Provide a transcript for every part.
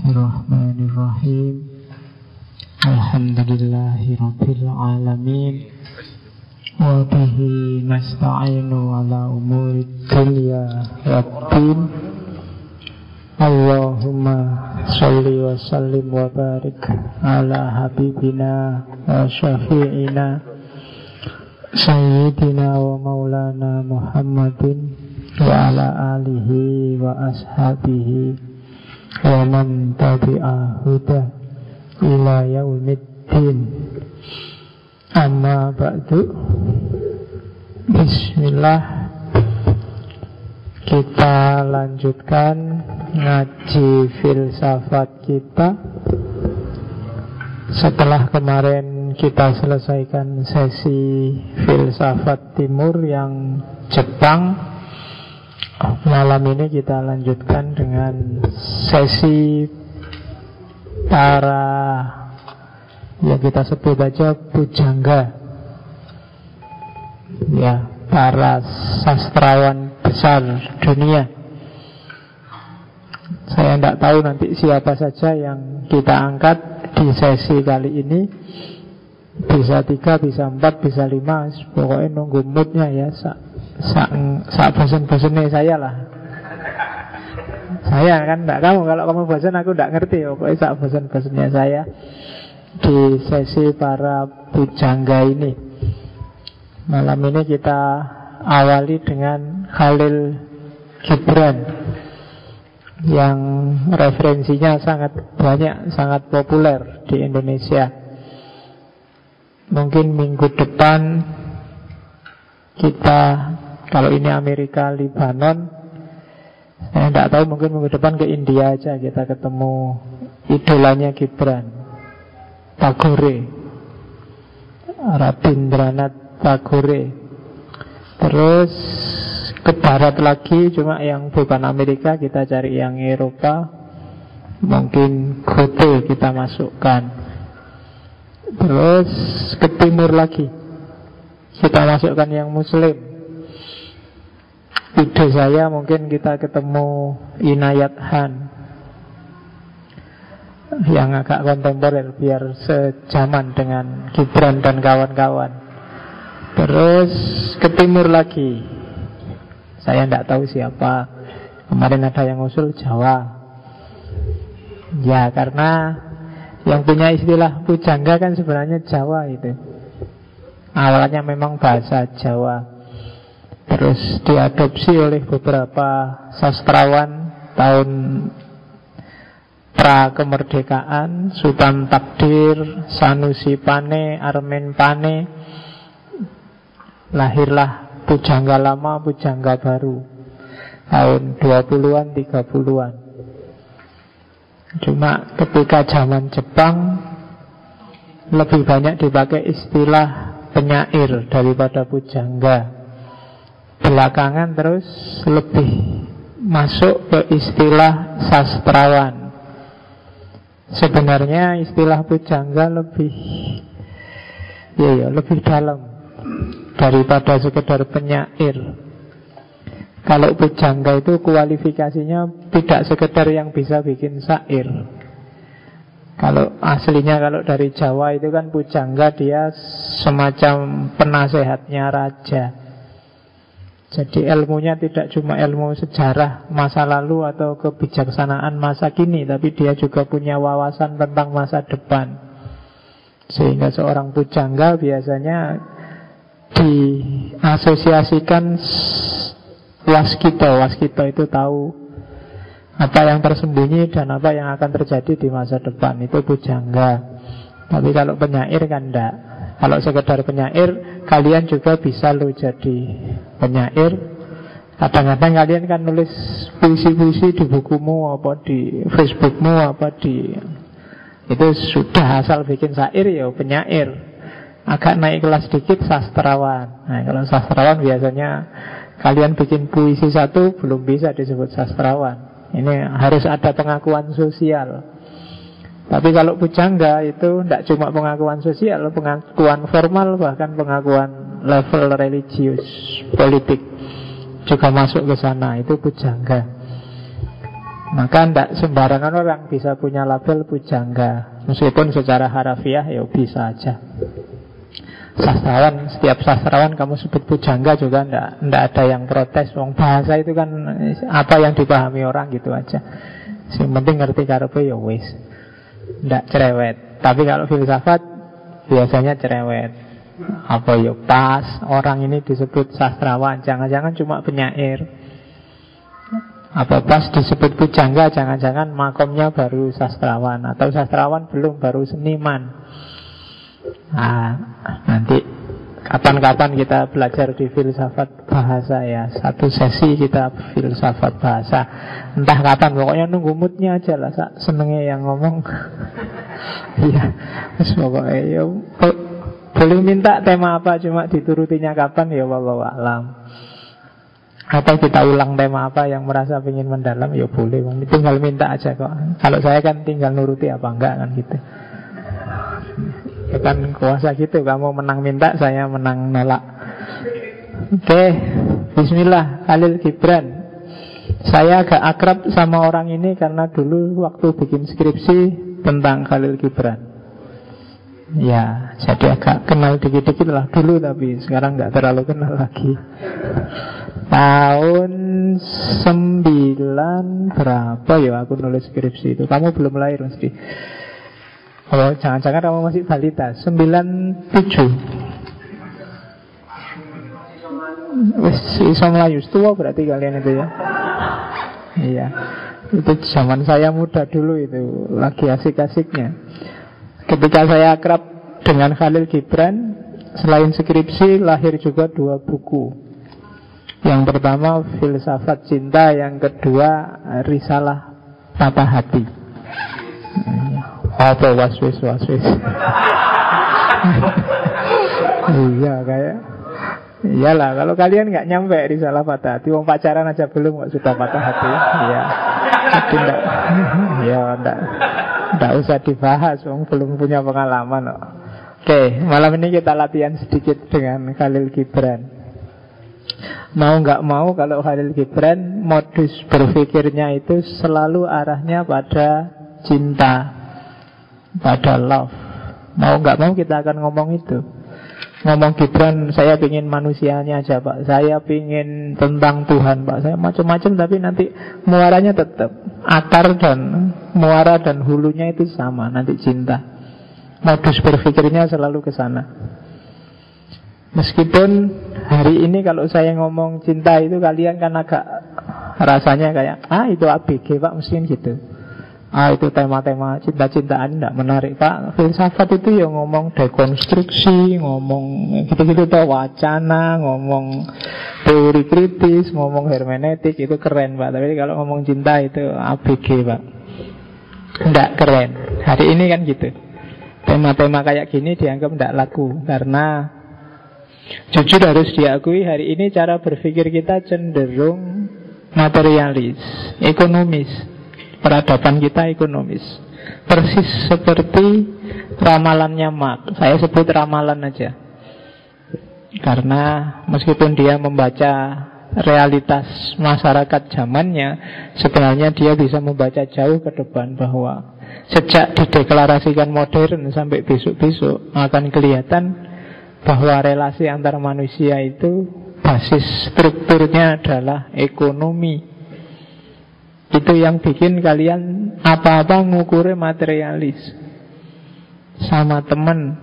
Bismillahirrahmanirrahim. Alhamdulillahirabbil alamin. Wa bihi nasta'inu ala umuri dunya waddin. Allahumma sholli wa sallim wa barik ala habibina wa syafi'ina Sayyidina wa maulana Muhammadin wa ala alihi wa ashabihi wa man tabi'a huda ila yaumiddin. Amma ba'du. Bismillah. Kita lanjutkan ngaji filsafat kita. Setelah kemarin kita selesaikan sesi filsafat timur yang Jepang, malam ini kita lanjutkan dengan sesi para, ya kita sebut aja pujangga, ya, para sastrawan besar dunia. Saya tidak tahu nanti siapa saja yang kita angkat di sesi kali ini. Bisa 3, bisa 4, bisa 5. Pokoknya nunggu moodnya ya. Sak bosen-bosennya saya lah. Saya kan tidak kamu. Kalau kamu bosen aku tidak ngerti. Pokoknya sak bosen-bosennya saya di sesi para pujangga ini. Malam ini kita awali dengan Khalil Gibran yang referensinya sangat banyak, sangat populer di Indonesia. Mungkin minggu depan kita, kalau ini Amerika, Libanon, saya tidak tahu, mungkin minggu depan ke India aja kita ketemu idolanya Gibran, Tagore, Rabindranath Tagore. Terus ke barat lagi, cuma yang bukan Amerika, kita cari yang Eropa. Mungkin Goethe kita masukkan. Terus ke timur lagi, kita masukkan yang Muslim. Ide saya mungkin kita ketemu Inayat Khan, yang agak kontemporer biar sejaman dengan Gibran dan kawan-kawan. Terus ke timur lagi, saya tidak tahu siapa. Kemarin ada yang usul Jawa. Ya, karena yang punya istilah pujangga kan sebenarnya Jawa itu. Awalnya memang bahasa Jawa, terus diadopsi oleh beberapa sastrawan tahun pra kemerdekaan, Sultan Takdir, Sanusi Pane, Armen Pane. Lahirlah pujangga lama, pujangga baru tahun 20-an, 30-an. Cuma ketika zaman Jepang lebih banyak dipakai istilah penyair daripada pujangga. Belakangan terus lebih masuk ke istilah sastrawan. Sebenarnya istilah pujangga lebih lebih dalam daripada sekedar penyair. Kalau pujangga itu kualifikasinya tidak sekedar yang bisa bikin syair. Kalau aslinya, kalau dari Jawa itu kan pujangga dia semacam penasehatnya raja. Jadi ilmunya tidak cuma ilmu sejarah masa lalu atau kebijaksanaan masa kini, tapi dia juga punya wawasan tentang masa depan. Sehingga seorang pujangga biasanya diasosiasikan waskita. Waskita itu tahu apa yang tersembunyi dan apa yang akan terjadi di masa depan. Itu pujangga. Tapi kalau penyair kan enggak. Kalau sekedar penyair, kalian juga bisa lo jadi penyair. Kadang-kadang kalian kan nulis puisi-puisi di bukumu, apa di Facebookmu, apa di, itu sudah asal bikin syair ya penyair. Agak naik kelas sedikit sastrawan. Nah, kalau sastrawan biasanya kalian bikin puisi satu belum bisa disebut sastrawan. Ini harus ada pengakuan sosial. Tapi kalau pujangga itu tidak cuma pengakuan sosial, pengakuan formal, bahkan pengakuan level religius, politik juga masuk ke sana. Itu pujangga. Maka tidak sembarangan orang bisa punya label pujangga. Meskipun secara harafiah ya bisa aja. Sastrawan, setiap sastrawan kamu sebut pujangga juga tidak ada yang protes. Wong bahasa itu kan apa yang dipahami orang gitu aja. Yang penting ngerti karepe ya wis. Tidak cerewet. Tapi kalau filsafat biasanya cerewet. Apa ya pas orang ini disebut sastrawan, jangan-jangan cuma penyair. Apa pas disebut pujangga, jangan-jangan makomnya baru sastrawan, atau sastrawan belum, baru seniman. Nah, nanti kapan-kapan kita belajar di filsafat bahasa ya. Satu sesi kita filsafat bahasa. Entah kapan, pokoknya nunggu moodnya aja lah. Senengnya yang ngomong. Iya, pokoknya ya, boleh minta tema apa, cuma diturutinya kapan ya wallahu a'lam. Atau kita ulang tema apa yang merasa ingin mendalam, ya boleh, tinggal minta aja kok. Kalau saya kan tinggal nuruti apa enggak kan gitu. Ya kan kuasa gitu, kamu menang minta, saya menang nolak. Oke, bismillah. Khalil Gibran. Saya agak akrab sama orang ini karena dulu waktu bikin skripsi tentang Khalil Gibran. Ya, jadi agak kenal dikit-dikit lah dulu, tapi sekarang nggak terlalu kenal lagi. Tahun 9 berapa ya aku nulis skripsi itu? Kamu belum lahir mesti. Oh, jangan-jangan kamu masih balita. 97. Iso Melayu tua berarti kalian itu ya. Iya. Itu zaman saya muda dulu itu, lagi asik-asiknya. Ketika saya akrab dengan Khalil Gibran, selain skripsi lahir juga 2 buku. Yang pertama Filsafat Cinta, yang kedua Risalah Patah Hati. Apa waswis. Iya kayak iyalah, kalau kalian nggak nyampe Risalah Patah Hati, wong pacaran aja belum kok sudah patah hati. Iya. Jadi enggak usah dibahas, wong belum punya pengalaman kok. Oke, malam ini kita latihan sedikit dengan Khalil Gibran. Mau nggak mau, kalau Khalil Gibran modus berpikirnya itu selalu arahnya pada cinta, pada love. Mau nggak mau kita akan ngomong itu. Ngomong Gibran, saya pingin manusianya aja Pak, saya pingin tentang Tuhan Pak, saya macam-macam, tapi nanti muaranya tetap akar dan muara dan hulunya itu sama, nanti cinta. Modus berpikirnya selalu ke sana. Meskipun hari ini kalau saya ngomong cinta itu kalian kan agak rasanya kayak itu ABG Pak, mungkin gitu. Itu tema-tema cinta-cintaan tidak menarik Pak. Filsafat itu ya ngomong dekonstruksi, ngomong gitu-gitu tuh, wacana, ngomong teori kritis, ngomong hermeneutik, itu keren Pak. Tapi kalau ngomong cinta itu ABG Pak, tidak keren. Hari ini kan gitu. Tema-tema kayak gini dianggap tidak laku. Karena jujur harus diakui, hari ini cara berpikir kita cenderung materialis, ekonomis. Peradaban kita ekonomis. Persis seperti ramalannya Marx. Saya sebut ramalan aja, karena meskipun dia membaca realitas masyarakat zamannya, sebenarnya dia bisa membaca jauh ke depan, bahwa sejak dideklarasikan modern sampai besok-besok akan kelihatan bahwa relasi antar manusia itu basis strukturnya adalah ekonomi. Itu yang bikin kalian apa-apa ngukurnya materialis. Sama teman,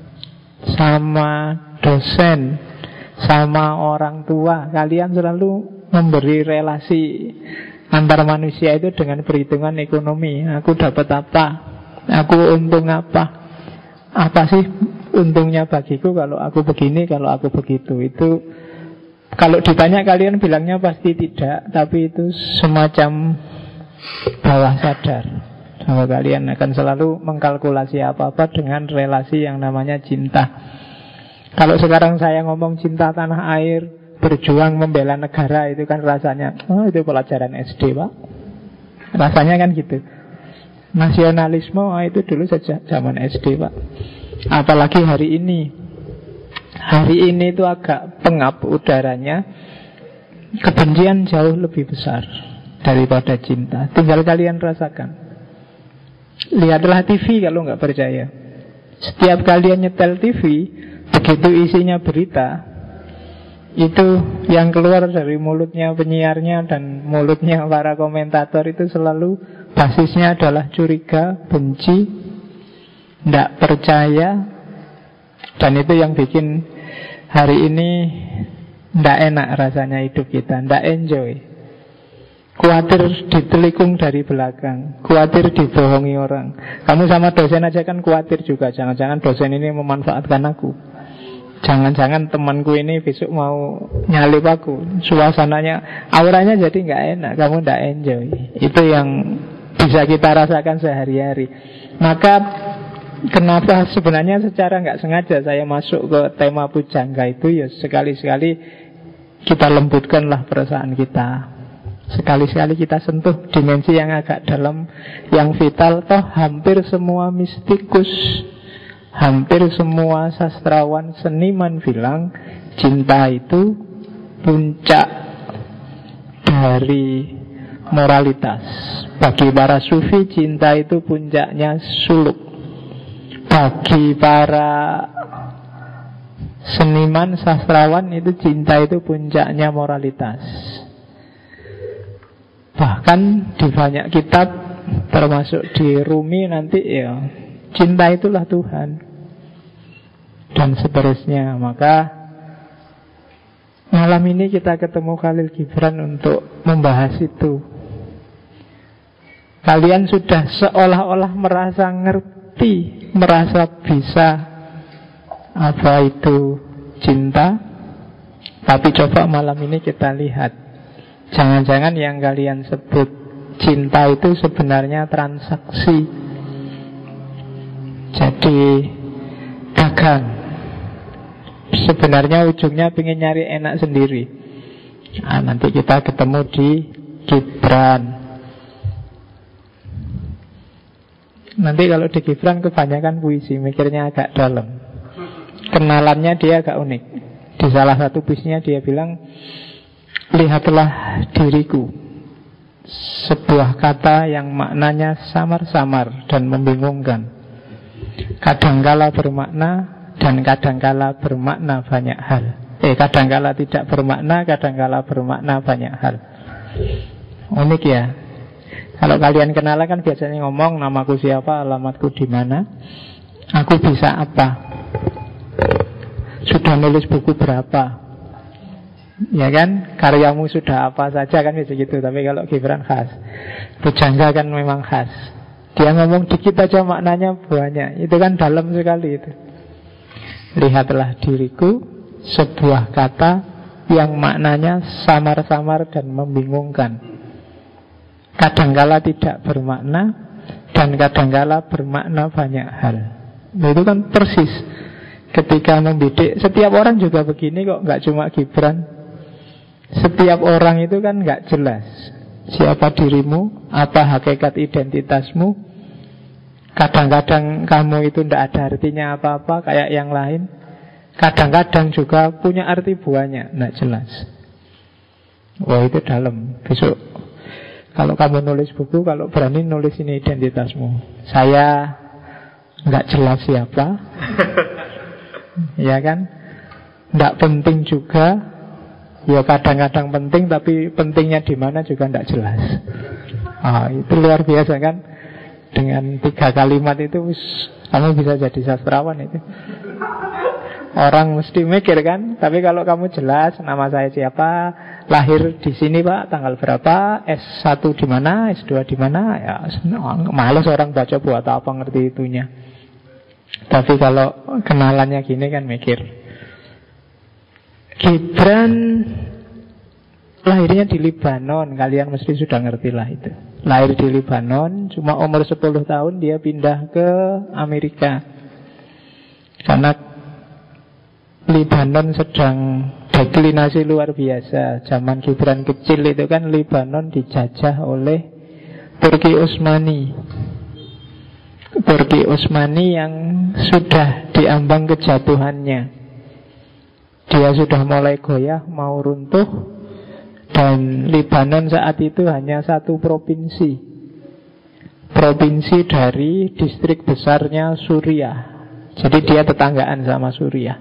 sama dosen, sama orang tua, kalian selalu memberi relasi antar manusia itu dengan perhitungan ekonomi. Aku dapat apa? Aku untung apa? Apa sih untungnya bagiku kalau aku begini, kalau aku begitu? Itu kalau ditanya kalian bilangnya pasti tidak, tapi itu semacam bawah sadar bahwa kalian akan selalu mengkalkulasi apa-apa dengan relasi yang namanya cinta. Kalau sekarang saya ngomong cinta tanah air, berjuang membela negara, itu kan rasanya itu pelajaran SD Pak. Rasanya kan gitu. Nasionalisme itu dulu sejak zaman SD Pak. Apalagi hari ini. Hari ini itu agak pengap udaranya. Kebencian jauh lebih besar. daripada cinta. Tinggal kalian rasakan. Lihatlah TV kalau nggak percaya. Setiap kalian nyetel TV, begitu isinya berita, itu yang keluar dari mulutnya penyiarnya dan mulutnya para komentator itu selalu basisnya adalah curiga, benci, tidak percaya. Dan itu yang bikin hari ini tidak enak rasanya hidup kita, tidak enjoy. Khawatir ditelikung dari belakang, khawatir dibohongi orang. Kamu sama dosen aja kan khawatir juga, jangan-jangan dosen ini memanfaatkan aku, jangan-jangan temanku ini besok mau nyalip aku. Suasananya, auranya jadi nggak enak, kamu nggak enjoy. Itu yang bisa kita rasakan sehari-hari. Maka kenapa sebenarnya secara nggak sengaja saya masuk ke tema pujangga itu, ya sekali-sekali kita lembutkanlah perasaan kita. Sekali-sekali kita sentuh dimensi yang agak dalam, yang vital. Toh hampir semua mistikus, hampir semua sastrawan, seniman bilang cinta itu puncak dari moralitas. Bagi para sufi, cinta itu puncaknya suluk. Bagi para seniman, sastrawan, itu cinta itu puncaknya moralitas. Bahkan di banyak kitab, termasuk di Rumi nanti, ya cinta itulah Tuhan, dan seterusnya. Maka malam ini kita ketemu Khalil Gibran untuk membahas itu. Kalian sudah seolah-olah merasa ngerti, merasa bisa apa itu cinta. Tapi coba malam ini kita lihat, jangan-jangan yang kalian sebut cinta itu sebenarnya transaksi. Jadi dagang. Sebenarnya ujungnya pengen nyari enak sendiri. Nah, nanti kita ketemu di Gibran. Nanti kalau di Gibran kebanyakan puisi, mikirnya agak dalam. Kenalannya dia agak unik. Di salah satu puisinya dia bilang, lihatlah diriku, sebuah kata yang maknanya samar-samar dan membingungkan. Kadangkala bermakna dan kadangkala bermakna banyak hal. Kadangkala tidak bermakna, kadangkala bermakna banyak hal. Unik ya. Kalau kalian kenalan kan biasanya ngomong, namaku siapa, alamatku di mana, aku bisa apa, sudah nulis buku berapa, ya kan, karyamu sudah apa saja kan, bisa gitu. Tapi kalau Gibran khas, pujangga kan memang khas. Dia ngomong dikit aja maknanya banyak. Itu kan dalam sekali itu. Lihatlah diriku, sebuah kata yang maknanya samar-samar dan membingungkan. Kadangkala tidak bermakna dan kadangkala bermakna banyak hal. Itu kan persis ketika membidik. Setiap orang juga begini kok, nggak cuma Gibran. Setiap orang itu kan nggak jelas siapa dirimu, apa hakikat identitasmu. Kadang-kadang kamu itu tidak ada artinya apa-apa kayak yang lain. Kadang-kadang juga punya arti buahnya, tidak jelas. Wah, itu dalam. Besok kalau kamu nulis buku, kalau berani nulis ini identitasmu. Saya nggak jelas siapa. Ya kan? Tidak penting juga. Ya kadang-kadang penting, tapi pentingnya di mana juga tidak jelas. Itu luar biasa kan? Dengan 3 kalimat itu kamu bisa jadi sastrawan itu. Orang mesti mikir kan. Tapi kalau kamu jelas, nama saya siapa, lahir di sini Pak, tanggal berapa, S1 di mana, S2 di mana, ya malas orang baca, buat apa ngerti itunya. Tapi kalau kenalannya gini kan mikir. Gibran lahirnya di Libanon, kalian mesti sudah ngerti lah itu. Lahir di Libanon, cuma umur 10 tahun dia pindah ke Amerika. Karena Libanon sedang deklinasi luar biasa. Zaman Gibran kecil itu kan Libanon dijajah oleh Turki Utsmani. Turki Utsmani yang sudah diambang kejatuhannya. Dia sudah mulai goyah, mau runtuh. Dan Libanon saat itu hanya satu provinsi. Provinsi dari distrik besarnya Suriah. Jadi dia tetanggaan sama Suriah.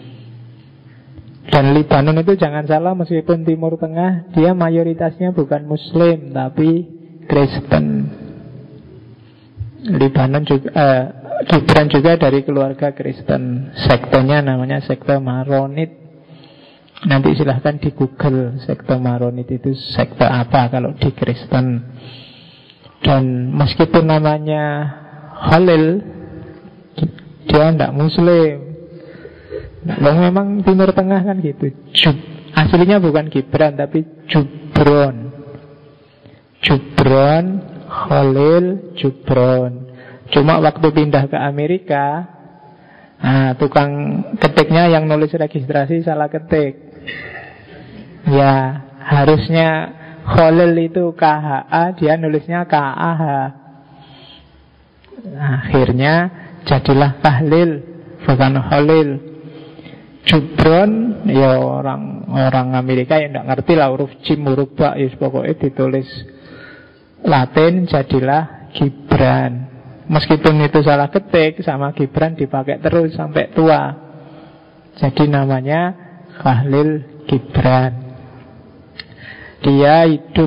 Dan Libanon itu jangan salah, meskipun Timur Tengah, dia mayoritasnya bukan Muslim tapi Kristen. Libanon juga Gibran juga dari keluarga Kristen. Sektenya namanya sekte Maronit. Nanti silahkan di Google sekte Maronit itu sekte apa kalau di Kristen. Dan meskipun namanya Khalil, dia tidak Muslim. Memang Timur Tengah kan gitu. Aslinya bukan Gibran tapi Jubron. Jubron, Khalil, Jubron. Cuma waktu pindah ke Amerika, tukang ketiknya yang nulis registrasi salah ketik. Ya, harusnya Khalil itu KHA, dia nulisnya KAH. Akhirnya jadilah Kahlil, bukan Khalil. Jubron, ya orang Amerika yang tidak ngerti lah huruf jim, huruf ba, ya pokoknya ditulis Latin, jadilah Gibran. Meskipun itu salah ketik, sama Gibran dipakai terus sampai tua. Jadi namanya Kahlil Gibran. Dia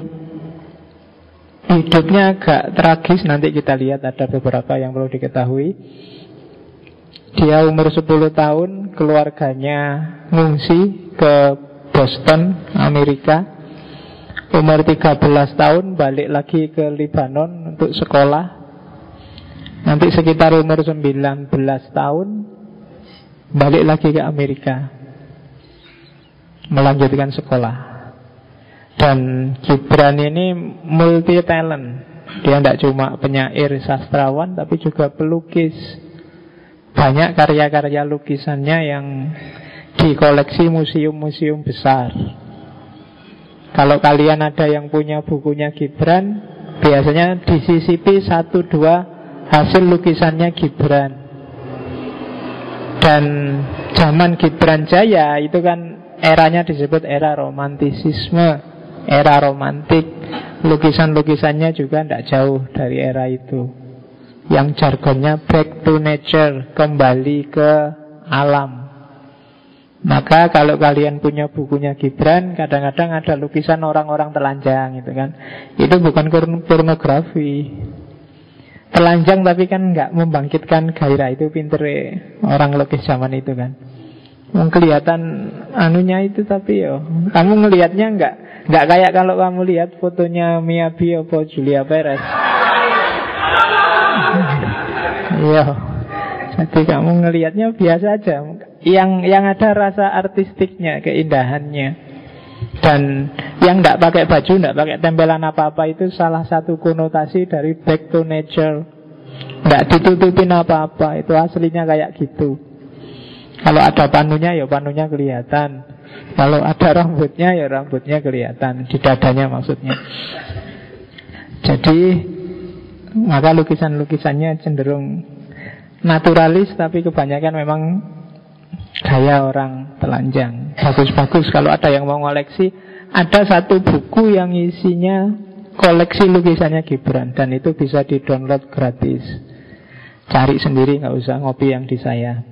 hidupnya agak tragis. Nanti kita lihat ada beberapa yang perlu diketahui. Dia umur 10 tahun, keluarganya ngungsi ke Boston, Amerika. Umur 13 tahun balik lagi ke Libanon untuk sekolah. Nanti sekitar umur 19 tahun balik lagi ke Amerika, melanjutkan sekolah. Dan Gibran ini multi talent. Dia tidak cuma penyair, sastrawan, tapi juga pelukis. Banyak karya-karya lukisannya yang dikoleksi museum-museum besar. Kalau kalian ada yang punya bukunya Gibran, biasanya disisipi 1-2 hasil lukisannya Gibran. Dan zaman Gibran Jaya itu kan eranya disebut era romantisisme, era romantik. Lukisan-lukisannya juga tidak jauh dari era itu, yang jargonnya back to nature, kembali ke alam. Maka kalau kalian punya bukunya Gibran, kadang-kadang ada lukisan orang-orang telanjang gitu kan. Itu bukan pornografi. Telanjang tapi kan nggak membangkitkan gairah. Itu pinter orang lukis zaman itu kan. Kelihatan anunya itu, tapi yo kamu ngelihatnya nggak kayak kalau kamu lihat fotonya Miyabi atau Julia Perez. Iya. Jadi kamu ngelihatnya biasa aja. Yang ada rasa artistiknya, keindahannya. Dan yang tidak pakai baju, tidak pakai tempelan apa-apa, itu salah satu konotasi dari back to nature. Tidak ditutupin apa-apa, itu aslinya kayak gitu. Kalau ada panunya, ya panunya kelihatan. Kalau ada rambutnya, ya rambutnya kelihatan. Di dadanya maksudnya. Jadi maka lukisan-lukisannya cenderung naturalis, tapi kebanyakan memang gaya orang telanjang. Bagus-bagus. Kalau ada yang mau ngoleksi, ada satu buku yang isinya koleksi lukisannya Gibran, dan itu bisa di-download gratis. Cari sendiri, nggak usah ngopi yang di saya.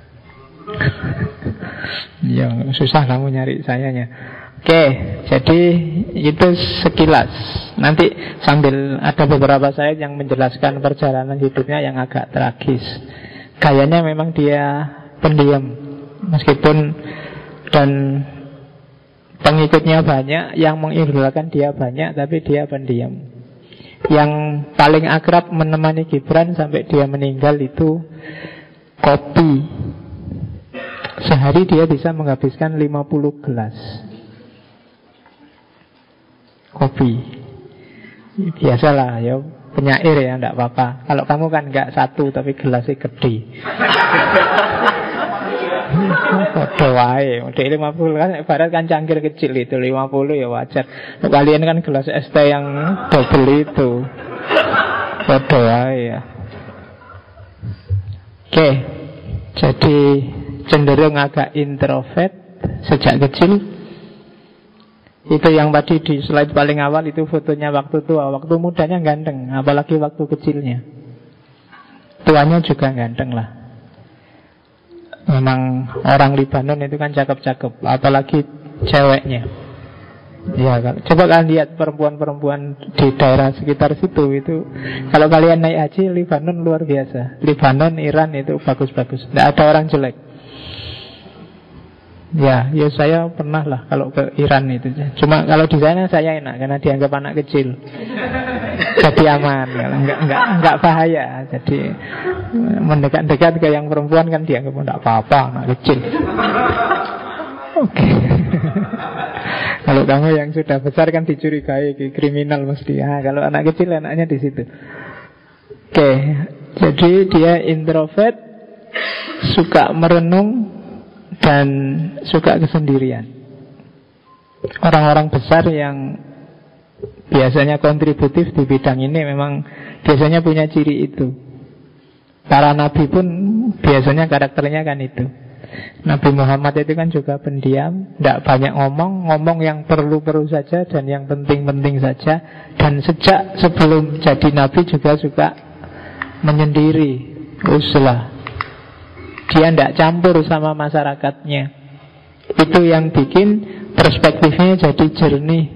Ya susah kamu nyari sayanya. Oke, jadi itu sekilas. Nanti sambil ada beberapa slide yang menjelaskan perjalanan hidupnya yang agak tragis. Gayanya memang dia pendiam, meskipun dan pengikutnya banyak, yang mengidolakan dia banyak, tapi dia pendiam. Yang paling akrab menemani Gibran sampai dia meninggal itu kopi. Sehari dia bisa menghabiskan 50 gelas kopi. Biasalah ya, penyair ya, enggak apa-apa. Kalau kamu kan enggak satu, tapi gelasnya gede. Podo wae, model 50 kan ibarat kan cangkir kecil itu, 50 ya wajar. Kalian kan gelas es teh yang double itu. Podo wae ya. Oke. Jadi cenderung agak introvert sejak kecil. Itu yang tadi di slide paling awal, itu fotonya waktu tua. Waktu mudanya ganteng, apalagi waktu kecilnya. Tuanya juga ganteng lah. Memang orang Libanon itu kan cakep-cakep, apalagi ceweknya. Ya, coba kalian lihat perempuan-perempuan di daerah sekitar situ itu. Kalau kalian naik haji, Libanon luar biasa. Libanon, Iran itu bagus-bagus. Tidak ada orang jelek. Ya saya pernah lah kalau ke Iran itu. Cuma kalau di sana saya enak karena dianggap anak kecil. Jadi aman, enggak bahaya. Jadi mendekat-dekat ke yang perempuan kan dianggap enggak apa-apa, anak kecil. Oke. Kalau kamu yang sudah besar kan dicurigai kriminal mesti. Kalau anak kecil enaknya di situ. Oke. Jadi dia introvert, suka merenung dan suka kesendirian. Orang-orang besar yang biasanya kontributif di bidang ini memang biasanya punya ciri itu. Para nabi pun biasanya karakternya kan itu. Nabi Muhammad itu kan juga pendiam, tidak banyak ngomong yang perlu-perlu saja dan yang penting-penting saja. Dan sejak sebelum jadi nabi juga suka menyendiri, uzlah. Dia tidak campur sama masyarakatnya. Itu yang bikin perspektifnya jadi jernih.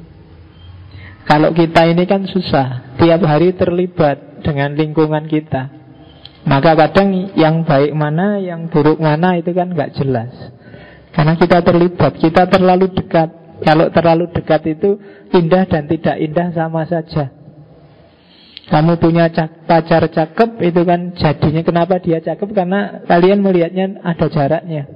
Kalau kita ini kan susah, tiap hari terlibat dengan lingkungan kita. Maka kadang yang baik mana, yang buruk mana itu kan nggak jelas. Karena kita terlibat, kita terlalu dekat. Kalau terlalu dekat itu indah dan tidak indah sama saja. Kamu punya pacar cakep, itu kan jadinya kenapa dia cakep? Karena kalian melihatnya ada jaraknya.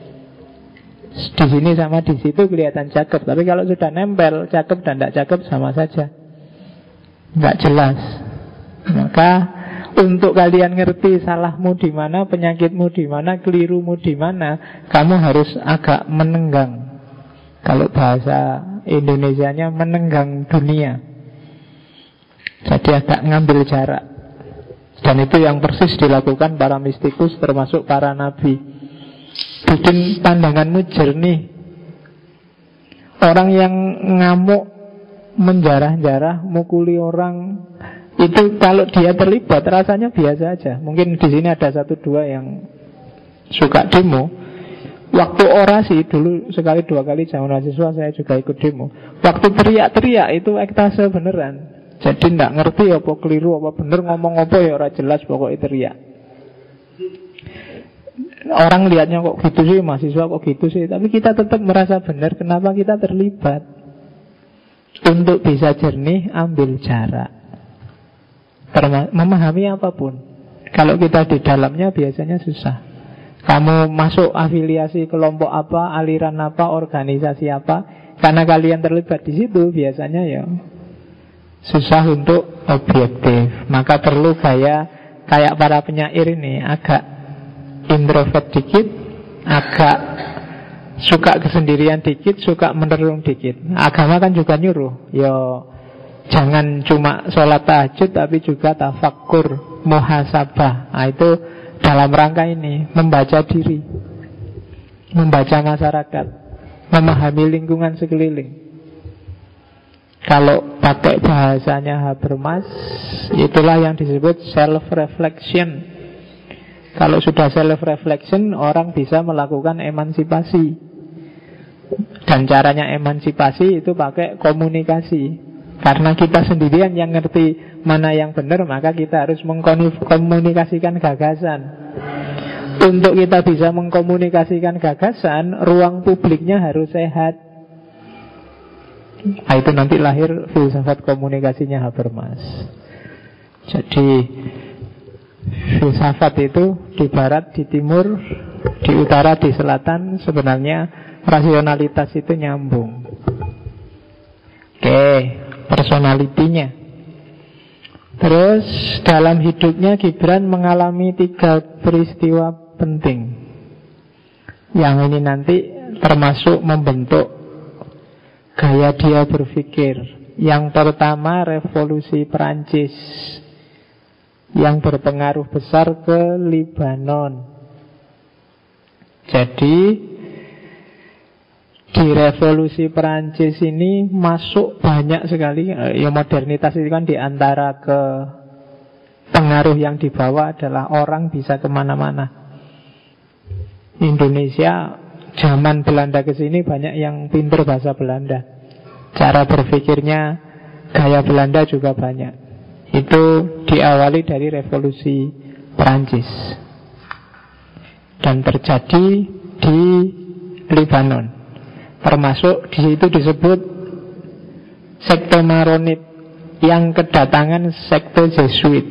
Di sini sama di situ kelihatan cakep. Tapi kalau sudah nempel, cakep dan tidak cakep sama saja, nggak jelas. Maka untuk kalian ngerti salahmu di mana, penyakitmu di mana, kelirumu di mana, kamu harus agak menenggang. Kalau bahasa Indonesianya menenggang dunia. Jadi agak ngambil jarak. Dan itu yang persis dilakukan para mistikus termasuk para nabi. Bikin pandanganmu jernih. Orang yang ngamuk, menjarah-jarah, mukuli orang, itu kalau dia terlibat rasanya biasa aja. Mungkin di sini ada 1-2 yang suka demo. Waktu orasi dulu sekali 2 kali zaman mahasiswa saya juga ikut demo. Waktu teriak-teriak itu ekstase beneran. Jadi tidak ngerti apa keliru apa bener, ngomong apa ya ora jelas, pokoknya teriak. Orang lihatnya kok gitu sih, mahasiswa kok gitu sih, tapi kita tetap merasa benar. Kenapa kita terlibat? Untuk bisa jernih, ambil jarak. Memahami apapun. Kalau kita di dalamnya biasanya susah. Kamu masuk afiliasi kelompok apa, aliran apa, organisasi apa, karena kalian terlibat di situ biasanya ya susah untuk objektif. Maka perlu kayak para penyair ini, agak introvert dikit, agak suka kesendirian dikit, suka merenung dikit. Agama kan juga nyuruh, yo jangan cuma sholat tahajud tapi juga tafakkur, muhasabah. Nah, itu dalam rangka ini membaca diri, membaca masyarakat, memahami lingkungan sekeliling. Kalau pakai bahasanya Habermas, itulah yang disebut self-reflection. Kalau sudah self-reflection, orang bisa melakukan emansipasi. Dan caranya emansipasi itu pakai komunikasi. Karena kita sendirian yang ngerti mana yang benar, maka kita harus mengkomunikasikan gagasan. Untuk kita bisa mengkomunikasikan gagasan, ruang publiknya harus sehat. Itu nanti lahir filsafat komunikasinya Habermas. Jadi filsafat itu di barat, di timur, di utara, di selatan, sebenarnya rasionalitas itu nyambung. Oke, personalitinya. Terus dalam hidupnya Gibran mengalami 3 peristiwa penting. Yang ini nanti termasuk membentuk gaya dia berpikir. Yang pertama revolusi Perancis yang berpengaruh besar ke Libanon. Jadi di revolusi Perancis ini masuk banyak sekali. Ya modernitas itu kan diantara ke pengaruh yang dibawa adalah orang bisa kemana-mana. Indonesia zaman Belanda ke sini banyak yang pintar bahasa Belanda. Cara berpikirnya gaya Belanda juga banyak. Itu diawali dari revolusi Perancis dan terjadi di Lebanon. Termasuk di situ disebut sekte Maronit yang kedatangan sekte Jesuit.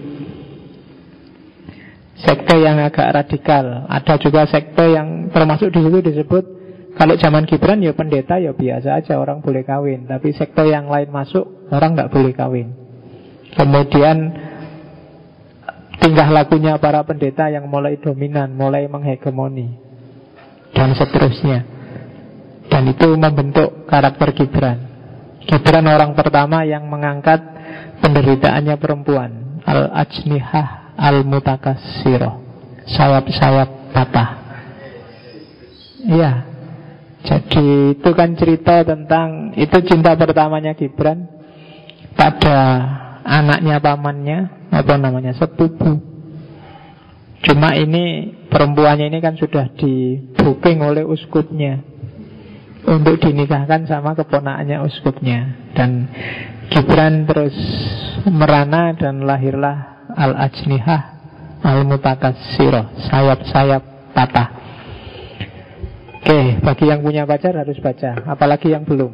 Sekte yang agak radikal. Ada juga sekte yang termasuk di situ disebut, kalau zaman Gibran ya pendeta ya biasa aja, orang boleh kawin. Tapi sekte yang lain masuk, orang nggak boleh kawin. Kemudian tingkah lakunya para pendeta yang mulai dominan, mulai menghegemoni, dan seterusnya. Dan itu membentuk karakter Gibran. Gibran orang pertama yang mengangkat penderitaannya perempuan, al-ajnihah al-mutakassiroh, sayap-sayap patah. Iya. Jadi itu kan cerita tentang, itu cinta pertamanya Gibran pada anaknya pamannya, apa namanya, sepupu. Cuma ini perempuannya ini kan sudah di booking oleh uskupnya untuk dinikahkan sama keponakannya uskupnya. Dan Gibran terus merana dan lahirlah al-ajnihah al-mutakassiroh, sayap-sayap patah. Oke, bagi yang punya pacar harus baca, apalagi yang belum.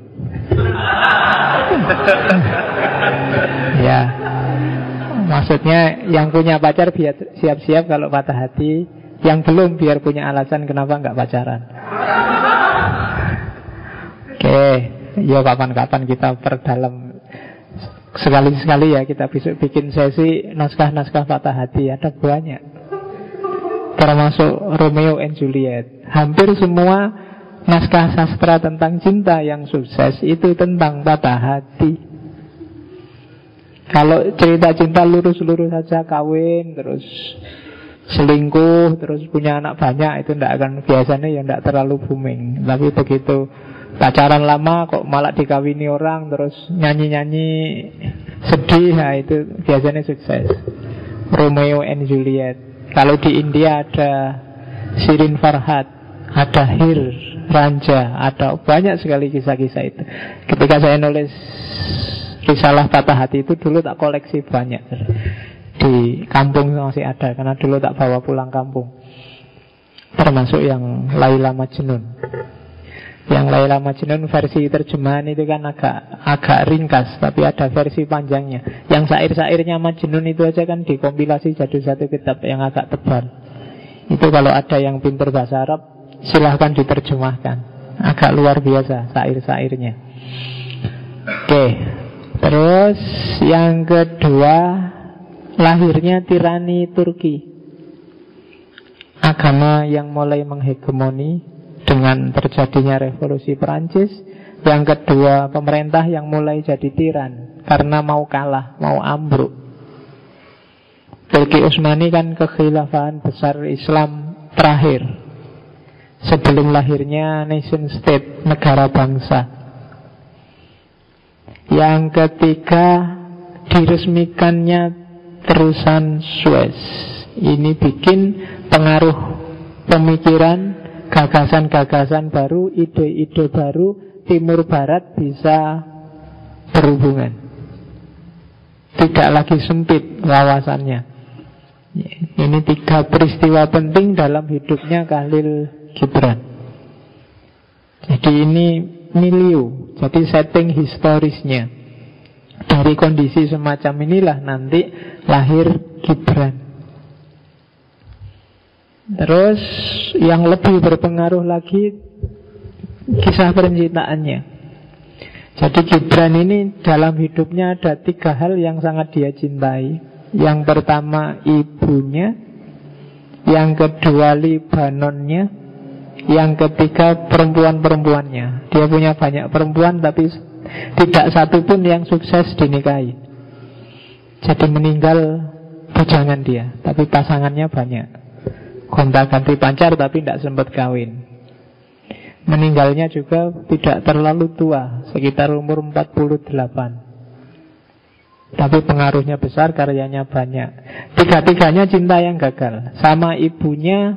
Ya, maksudnya yang punya pacar biar siap-siap kalau patah hati, yang belum biar punya alasan kenapa nggak pacaran. Oke, ya kapan-kapan kita perdalam sekali-sekali ya, kita besok bikin sesi naskah-naskah patah hati, ada banyak. Termasuk Romeo and Juliet. Hampir semua naskah sastra tentang cinta yang sukses itu tentang patah hati. Kalau cerita cinta lurus-lurus saja, kawin, terus selingkuh, terus punya anak banyak, itu tidak akan, biasanya ya tidak terlalu booming. Tapi begitu pacaran lama kok malah dikawini orang, terus nyanyi-nyanyi sedih, nah itu biasanya sukses. Romeo and Juliet. Kalau di India ada Shirin Farhad, ada Hir Ranja, ada banyak sekali kisah-kisah itu. Ketika saya nulis risalah patah hati itu dulu tak koleksi banyak. Di kampung masih ada, karena dulu tak bawa pulang kampung. Termasuk yang Laila Majnun. Yang Laila Majnun versi terjemahan itu kan agak ringkas, tapi ada versi panjangnya. Yang syair-syairnya Majnun itu aja kan dikompilasi jadi satu kitab yang agak tebal. Itu kalau ada yang pintar bahasa Arab, silahkan diterjemahkan. Agak luar biasa syair-syairnya. Oke. Terus yang kedua, lahirnya tirani Turki. Agama yang mulai menghegemoni dengan terjadinya revolusi Perancis. Yang kedua, pemerintah yang mulai jadi tiran karena mau kalah, mau ambruk. Turki Utsmani kan kekhilafahan besar Islam terakhir sebelum lahirnya nation state, negara bangsa. Yang ketiga, diresmikannya terusan Suez. Ini bikin pengaruh pemikiran, gagasan-gagasan baru, ide-ide baru, Timur Barat bisa berhubungan. Tidak lagi sempit wawasannya. Ini 3 peristiwa penting dalam hidupnya Khalil Gibran. Jadi ini milieu, jadi setting historisnya. Dari kondisi semacam inilah nanti lahir Gibran. Terus yang lebih berpengaruh lagi, kisah percintaannya. Jadi Gibran ini dalam hidupnya ada 3 hal yang sangat dia cintai. Yang pertama ibunya, yang kedua Libanonnya, yang ketiga perempuan-perempuannya. Dia punya banyak perempuan tapi tidak satu pun yang sukses dinikahi. Jadi meninggal bujangan dia, tapi pasangannya banyak. Gonta-ganti pacar tapi tidak sempat kawin. Meninggalnya juga tidak terlalu tua, sekitar umur 48. Tapi pengaruhnya besar, karyanya banyak. Tiga-tiganya cinta yang gagal. Sama ibunya.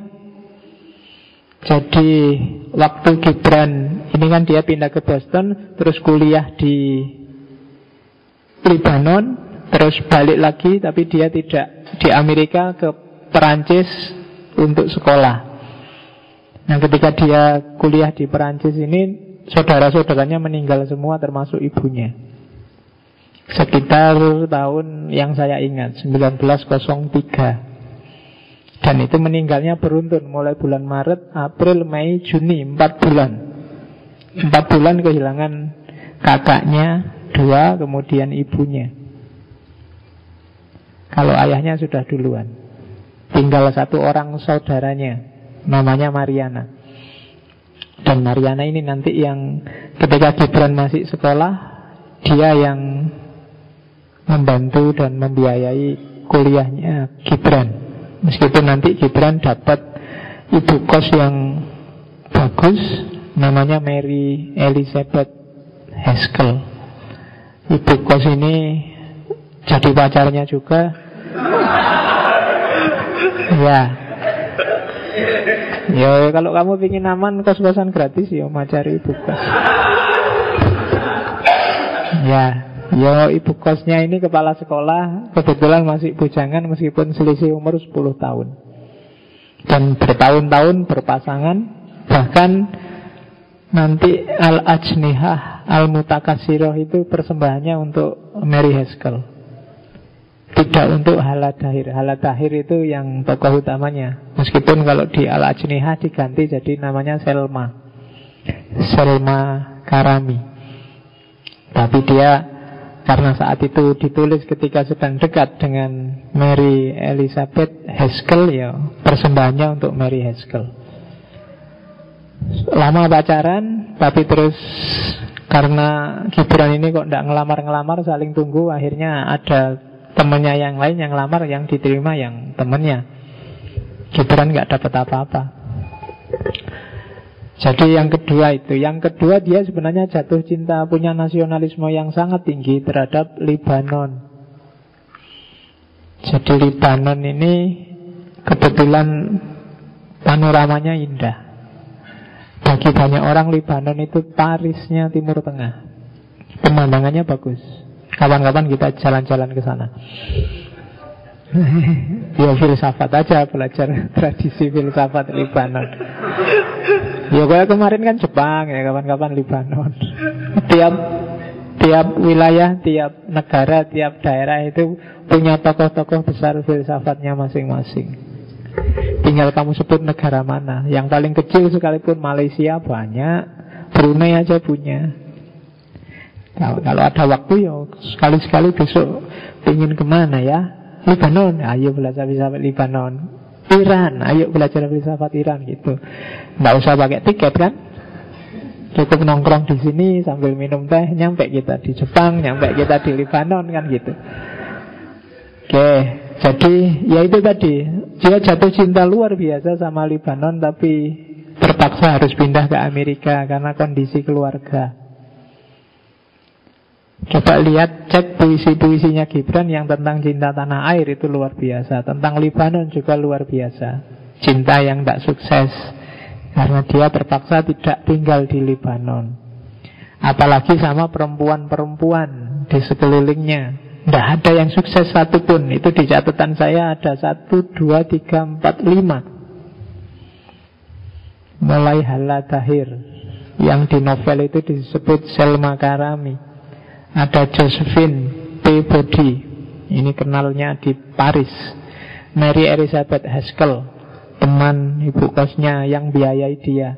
Jadi waktu Gibran ini kan dia pindah ke Boston, terus kuliah di Lebanon, terus balik lagi, tapi dia tidak di Amerika, ke Perancis untuk sekolah. Nah, ketika dia kuliah di Perancis ini, saudara-saudaranya meninggal semua termasuk ibunya. Sekitar tahun yang saya ingat 1903. Dan itu meninggalnya beruntun, mulai bulan Maret, April, Mei, Juni, 4 bulan. 4 bulan kehilangan kakaknya 2, kemudian ibunya. Kalau ayahnya sudah duluan. Tinggal satu orang saudaranya, namanya Mariana. Dan Mariana ini nanti yang ketika Gibran masih sekolah, dia yang membantu dan membiayai kuliahnya Gibran. Meskipun nanti Gibran dapat ibu kos yang bagus, namanya Mary Elizabeth Haskell. Ibu kos ini jadi pacarnya juga. Ya, kalau kamu ingin aman, kos-kosan gratis, ya cari ibu kos. Ya, ibu kosnya ini kepala sekolah, kebetulan masih bujangan meskipun selisih umur 10 tahun. Dan bertahun-tahun berpasangan, bahkan nanti Al-Ajnihah Al-Mutakasiroh itu persembahannya untuk Mary Haskell, tidak untuk Haladahir. Haladahir itu yang tokoh utamanya. Meskipun kalau di Al-Ajnihah diganti jadi namanya Selma Karami. Tapi dia karena saat itu ditulis ketika sedang dekat dengan Mary Elizabeth Haskell, ya persembahannya untuk Mary Haskell. Lama pacaran, tapi terus karena Gibran ini kok tidak ngelamar-ngelamar, saling tunggu, akhirnya ada temennya yang lain yang lamar, yang diterima yang temennya. Gibran nggak dapat apa-apa. Jadi yang kedua itu. Yang kedua, dia sebenarnya jatuh cinta, punya nasionalisme yang sangat tinggi terhadap Lebanon. Jadi Lebanon ini kebetulan panoramanya indah. Bagi banyak orang Lebanon itu Parisnya Timur Tengah. Pemandangannya bagus. Kapan-kapan kita jalan-jalan ke sana. Ya filsafat aja, belajar tradisi filsafat Lebanon. Ya kayak kemarin kan Jepang, ya kapan-kapan Lebanon. Tiap wilayah, tiap negara, tiap daerah itu punya tokoh-tokoh besar filsafatnya masing-masing. Tinggal kamu sebut negara mana. Yang paling kecil sekalipun Malaysia banyak, Brunei aja punya. Kalau ada waktu ya sekali-sekali besok pengen kemana ya? Lebanon, ayo belajar filsafat Lebanon. Iran, ayo belajar filsafat Iran gitu. Nggak usah pakai tiket kan? Cukup nongkrong di sini sambil minum teh, nyampe kita di Jepang, nyampe kita di Lebanon kan gitu. Oke, jadi ya itu tadi, dia jatuh cinta luar biasa sama Lebanon, tapi terpaksa harus pindah ke Amerika karena kondisi keluarga. Coba lihat, cek puisi-puisinya Gibran yang tentang cinta tanah air itu luar biasa. Tentang Lebanon juga luar biasa. Cinta yang tidak sukses karena dia terpaksa tidak tinggal di Lebanon. Apalagi sama perempuan-perempuan di sekelilingnya. Tidak ada yang sukses satupun. Itu di catatan saya ada 1, 2, 3, 4, 5. Mulai Haladahir, yang di novel itu disebut Selma Karami. Ada Josephine Peabody, ini kenalnya di Paris. Mary Elizabeth Haskell, teman ibu kosnya yang biayai dia.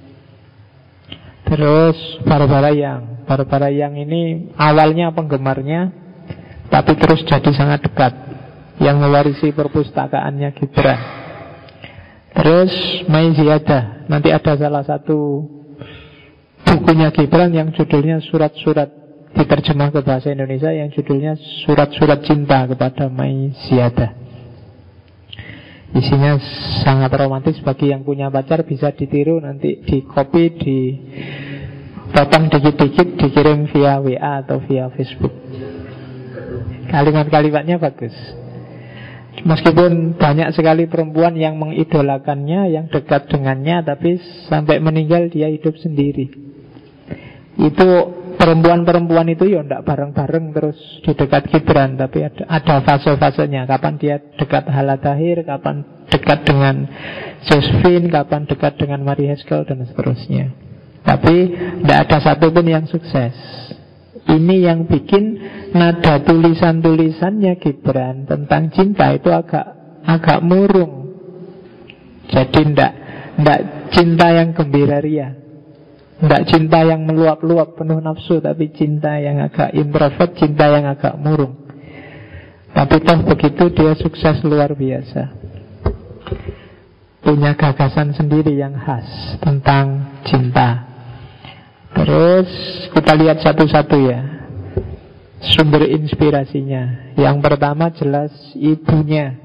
Terus Barbara Young ini awalnya penggemarnya, tapi terus jadi sangat dekat, yang mewarisi perpustakaannya Gibran. Terus Mai Ziyadah, nanti ada salah satu bukunya Gibran yang judulnya Surat-Surat, diterjemah ke bahasa Indonesia yang judulnya Surat-Surat Cinta kepada Mai Ziyadah. Isinya sangat romantis. Bagi yang punya pacar bisa ditiru, nanti di copy, dipotong dikit-dikit, dikirim via WA atau via Facebook. Kalimat-kalimatnya bagus. Meskipun banyak sekali perempuan yang mengidolakannya, yang dekat dengannya, tapi sampai meninggal dia hidup sendiri. Itu perempuan-perempuan itu ya tidak bareng-bareng terus di dekat Gibran, tapi ada fase-fasenya. Kapan dia dekat Hala Tahir, kapan dekat dengan Josephine, kapan dekat dengan Marie Haskell, dan seterusnya. Tapi tidak ada satupun yang sukses. Ini yang bikin nada tulisan-tulisannya Gibran tentang cinta itu agak murung. Jadi tidak cinta yang gembira ria, tidak cinta yang meluap-luap penuh nafsu, tapi cinta yang agak introvert, cinta yang agak murung. Tapi toh begitu dia sukses luar biasa. Punya gagasan sendiri yang khas tentang cinta. Terus kita lihat satu-satu ya sumber inspirasinya. Yang pertama jelas ibunya.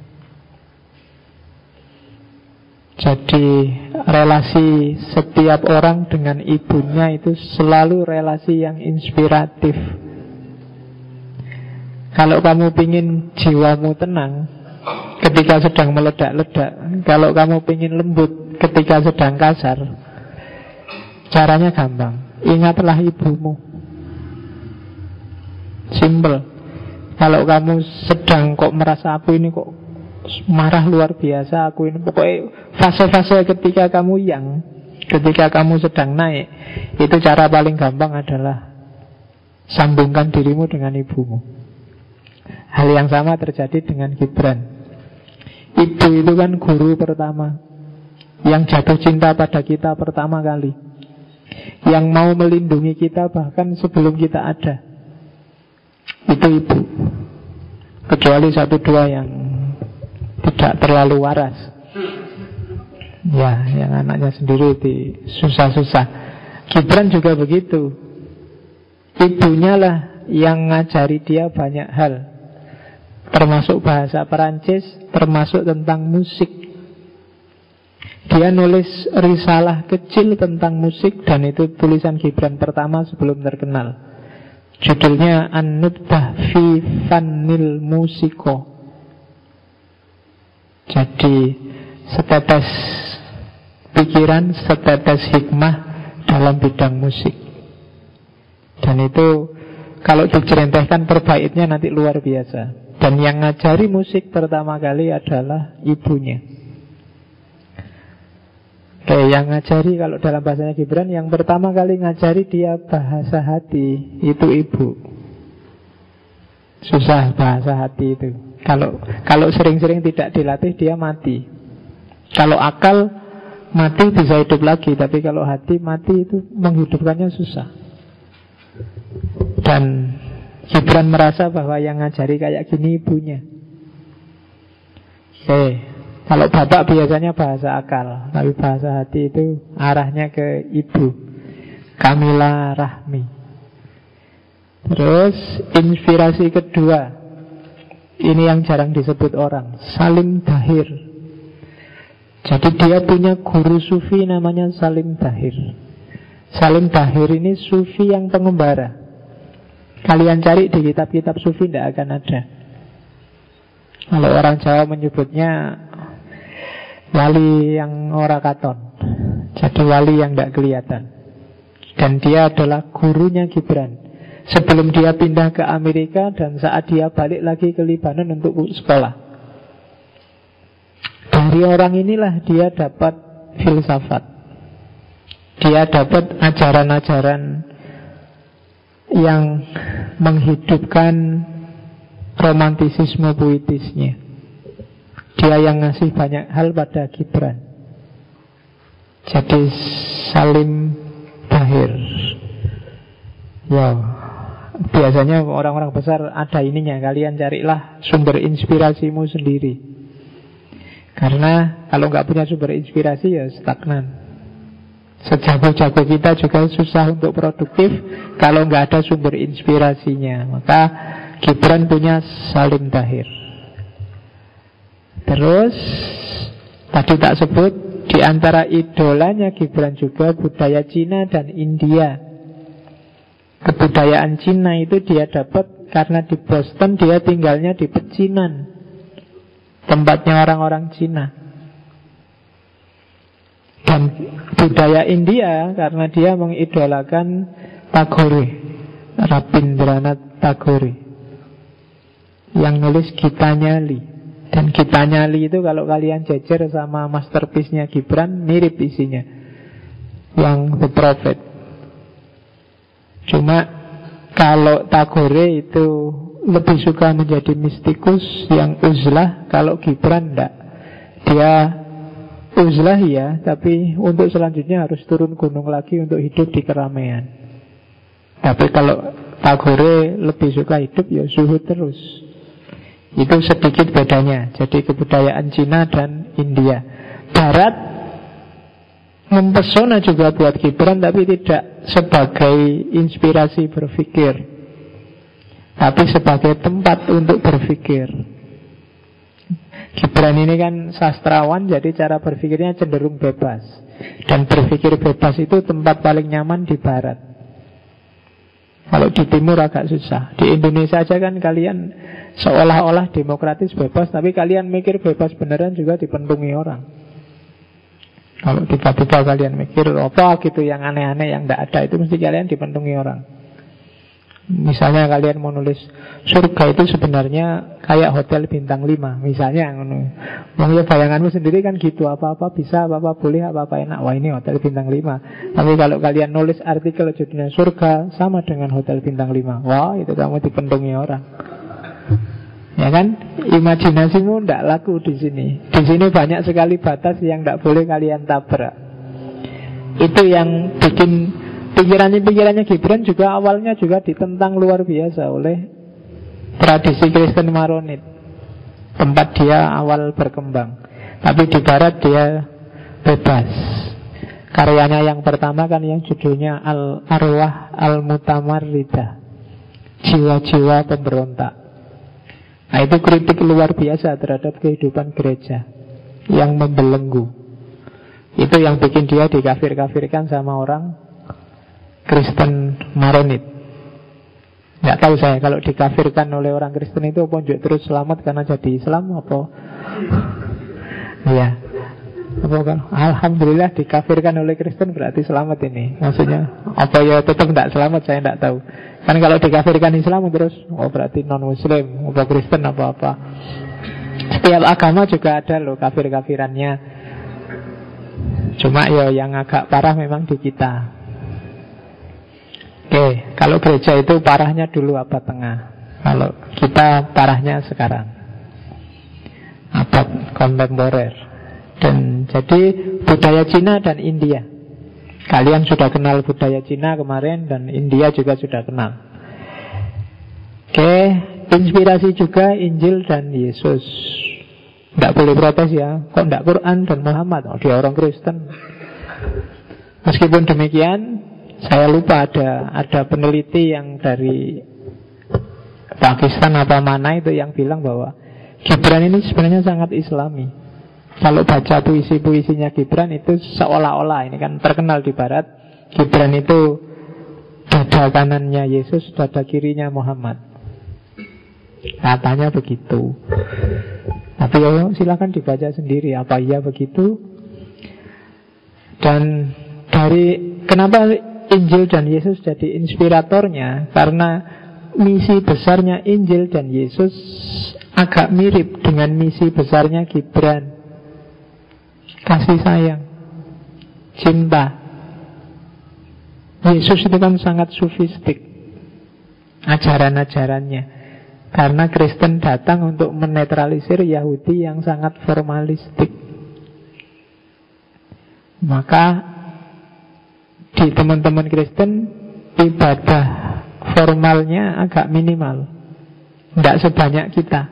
Jadi relasi setiap orang dengan ibunya itu selalu relasi yang inspiratif. Kalau kamu pingin jiwamu tenang ketika sedang meledak-ledak, kalau kamu pingin lembut ketika sedang kasar, caranya gampang. Ingatlah ibumu. Simple. Kalau kamu sedang kok merasa aku ini kok marah luar biasa, aku ini pokoknya fase-fase ketika kamu ketika kamu sedang naik, itu cara paling gampang adalah sambungkan dirimu dengan ibumu. Hal yang sama terjadi dengan Gibran. Ibu itu kan guru pertama yang jatuh cinta pada kita pertama kali, yang mau melindungi kita bahkan sebelum kita ada. Itu ibu. Kecuali satu dua yang tidak terlalu waras, ya, yang anaknya sendiri di susah-susah. Gibran juga begitu. Ibunya lah yang ngajari dia banyak hal, termasuk bahasa Perancis, termasuk tentang musik. Dia nulis risalah kecil tentang musik, dan itu tulisan Gibran pertama sebelum terkenal. Judulnya An-Nubdah fi Fannil Musiko. Jadi setetes pikiran, setetes hikmah dalam bidang musik. Dan itu kalau dicerentehkan perbaitnya nanti luar biasa. Dan yang ngajari musik pertama kali adalah ibunya. Oke, yang ngajari kalau dalam bahasanya Gibran, yang pertama kali ngajari dia bahasa hati itu ibu. Susah bahasa hati itu. Kalau sering-sering tidak dilatih dia mati. Kalau akal mati bisa hidup lagi, tapi kalau hati mati itu menghidupkannya susah. Dan Gibran merasa bahwa yang ngajari kayak gini ibunya. Oke, kalau bapak biasanya bahasa akal, tapi bahasa hati itu arahnya ke ibu, Kamila Rahmi. Terus inspirasi kedua, ini yang jarang disebut orang, Salim Dahir. Jadi dia punya guru sufi namanya Salim Dahir. Salim Dahir ini sufi yang pengembara. Kalian cari di kitab-kitab sufi tidak akan ada. Kalau orang Jawa menyebutnya wali yang ora katon. Jadi wali yang tidak kelihatan. Dan dia adalah gurunya Gibran sebelum dia pindah ke Amerika dan saat dia balik lagi ke Libanon untuk sekolah. Dari orang inilah dia dapat filsafat. Dia dapat ajaran-ajaran yang menghidupkan romantisisme puitisnya. Dia yang ngasih banyak hal pada Gibran. Jadi Salim Dahir. Wow. Biasanya orang-orang besar ada ininya. Kalian carilah sumber inspirasimu sendiri. Karena kalau nggak punya sumber inspirasi ya stagnan. Sejago-jago kita juga susah untuk produktif kalau nggak ada sumber inspirasinya. Maka Gibran punya Salim Dahir. Terus tadi tak sebut, di antara idolanya Gibran juga budaya Cina dan India. Kebudayaan Cina itu dia dapat karena di Boston dia tinggalnya di pecinan, tempatnya orang-orang Cina. Dan budaya India karena dia mengidolakan Tagore, Rabindranath Tagore, yang nulis Gitanyali. Dan Gitanyali itu kalau kalian jejer sama masterpiece-nya Gibran, mirip isinya, yang The Prophet. Cuma kalau Tagore itu lebih suka menjadi mistikus yang uzlah, kalau Gibran enggak. Dia uzlah ya, tapi untuk selanjutnya harus turun gunung lagi untuk hidup di keramaian. Tapi kalau Tagore lebih suka hidup ya zuhud terus. Itu sedikit bedanya. Jadi kebudayaan Cina dan India. Barat mempesona juga buat Gibran, tapi tidak sebagai inspirasi berpikir, tapi sebagai tempat untuk berpikir. Gibran ini kan sastrawan, jadi cara berpikirnya cenderung bebas. Dan berpikir bebas itu tempat paling nyaman di Barat. Kalau di Timur agak susah. Di Indonesia aja kan kalian seolah-olah demokratis bebas, tapi kalian mikir bebas beneran juga dipentungi orang. Kalau tiba-tiba kalian mikir apa gitu yang aneh-aneh yang tidak ada, itu mesti kalian dipentungi orang. Misalnya kalian mau nulis surga itu sebenarnya kayak hotel bintang 5, misalnya. Ya bayanganmu sendiri kan gitu, apa-apa bisa, apa-apa boleh, apa-apa enak. Wah ini hotel bintang 5. Tapi kalau kalian nulis artikel judulnya surga sama dengan hotel bintang 5, wah itu kamu dipentungi orang. Ya kan? Imajinasimu tidak laku di sini. Di sini banyak sekali batas yang tidak boleh kalian tabrak. Itu yang bikin pikirannya Gibran juga awalnya juga ditentang luar biasa oleh tradisi Kristen Maronit, tempat dia awal berkembang. Tapi di Barat dia bebas. Karyanya yang pertama kan yang judulnya Al-Arwah Al-Mutamarridah, jiwa-jiwa pemberontak. Nah itu kritik luar biasa terhadap kehidupan gereja yang membelenggu. Itu yang bikin dia dikafir-kafirkan sama orang Kristen Maronit. Nggak tahu saya kalau dikafirkan oleh orang Kristen itu apa terus selamat karena jadi Islam apa? Iya. Apa kan? Alhamdulillah dikafirkan oleh Kristen berarti selamat ini. Maksudnya apa ya tetap tidak selamat, saya tidak tahu. Kan kalau dikafirkan Islam terus oh berarti non Muslim, apa Kristen apa-apa. Setiap agama juga ada loh kafir-kafirannya. Cuma ya yang agak parah memang di kita. Oke, kalau gereja itu parahnya dulu abad tengah. Kalau kita parahnya sekarang abad kontemporer. Dan jadi budaya Cina dan India, kalian sudah kenal budaya Cina kemarin, dan India juga sudah kenal. Oke, inspirasi juga Injil dan Yesus. Tidak boleh protes ya, kok tidak Quran dan Muhammad? Oh dia orang Kristen. Meskipun demikian, saya lupa ada peneliti yang dari Pakistan apa mana itu yang bilang bahwa Gibran ini sebenarnya sangat Islami. Kalau baca puisi-puisinya Gibran itu seolah-olah, ini kan terkenal di Barat, Gibran itu dada kanannya Yesus, dada kirinya Muhammad. Katanya begitu. Tapi ya silakan dibaca sendiri apa iya begitu. Dan dari kenapa Injil dan Yesus jadi inspiratornya, karena misi besarnya Injil dan Yesus agak mirip dengan misi besarnya Gibran. Kasih sayang, cinta. Yesus itu kan sangat sufistik ajaran-ajarannya, karena Kristen datang untuk menetralisir Yahudi yang sangat formalistik. Maka di teman-teman Kristen ibadah formalnya agak minimal, tidak sebanyak kita.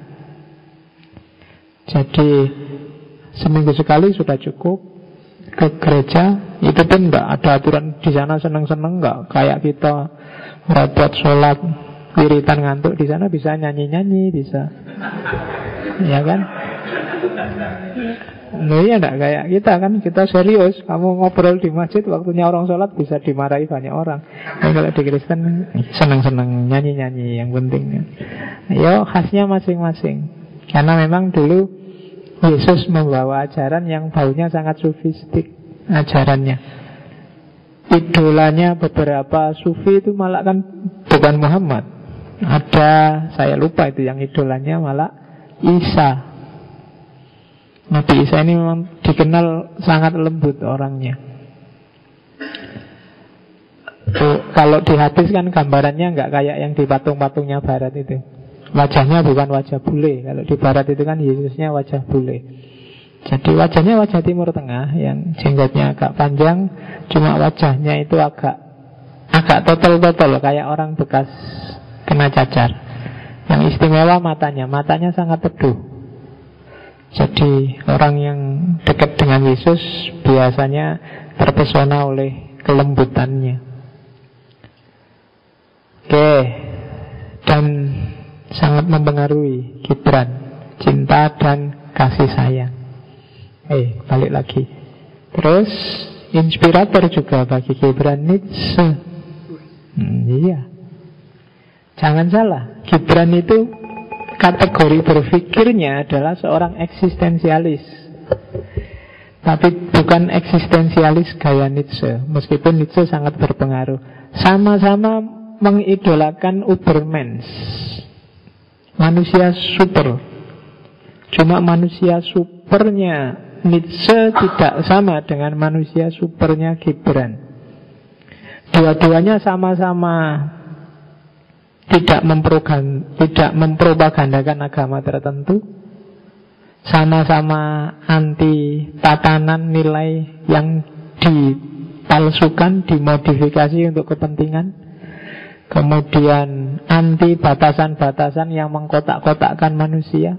Jadi seminggu sekali sudah cukup ke gereja. Itu pun enggak ada aturan di sana seneng-seneng, enggak kayak kita repot sholat wiritan ngantuk. Di sana bisa nyanyi-nyanyi, bisa, ya kan? Loh iya enggak kayak kita kan, kita serius. Kamu ngobrol di masjid, waktunya orang sholat bisa dimarahi banyak orang. Nah, kalau di Kristen senang-senang nyanyi-nyanyi yang penting. Ya khasnya masing-masing. Karena memang dulu Yesus membawa ajaran yang baunya sangat sufistik ajarannya. Idolanya beberapa sufi itu malah kan bukan Muhammad. Ada, saya lupa itu yang idolanya malah Isa. Nabi Isa ini memang dikenal sangat lembut orangnya. Kalau di hadis kan gambarannya nggak kayak yang di patung-patungnya barat itu. Wajahnya bukan wajah bule. Kalau di barat itu kan Yesusnya wajah bule. Jadi wajahnya wajah Timur Tengah, yang jenggotnya agak panjang, cuma wajahnya itu agak totol-totol kayak orang bekas kena cacar. Yang istimewa matanya sangat teduh. Jadi orang yang dekat dengan Yesus biasanya terpesona oleh kelembutannya. Oke. Dan sangat mempengaruhi Gibran, cinta dan kasih sayang. Balik lagi. Terus inspirator juga bagi Gibran Nietzsche. Iya. Jangan salah, Gibran itu kategori berpikirnya adalah seorang eksistensialis. Tapi bukan eksistensialis gaya Nietzsche. Meskipun Nietzsche sangat berpengaruh. Sama-sama mengidolakan Ubermensch, manusia super. Cuma manusia supernya Nietzsche tidak sama dengan manusia supernya Gibran. Dua-duanya sama-sama tidak mempropagandakan agama tertentu, sama-sama anti tatanan nilai yang dipalsukan, dimodifikasi untuk kepentingan, kemudian anti batasan-batasan yang mengkotak-kotakkan manusia.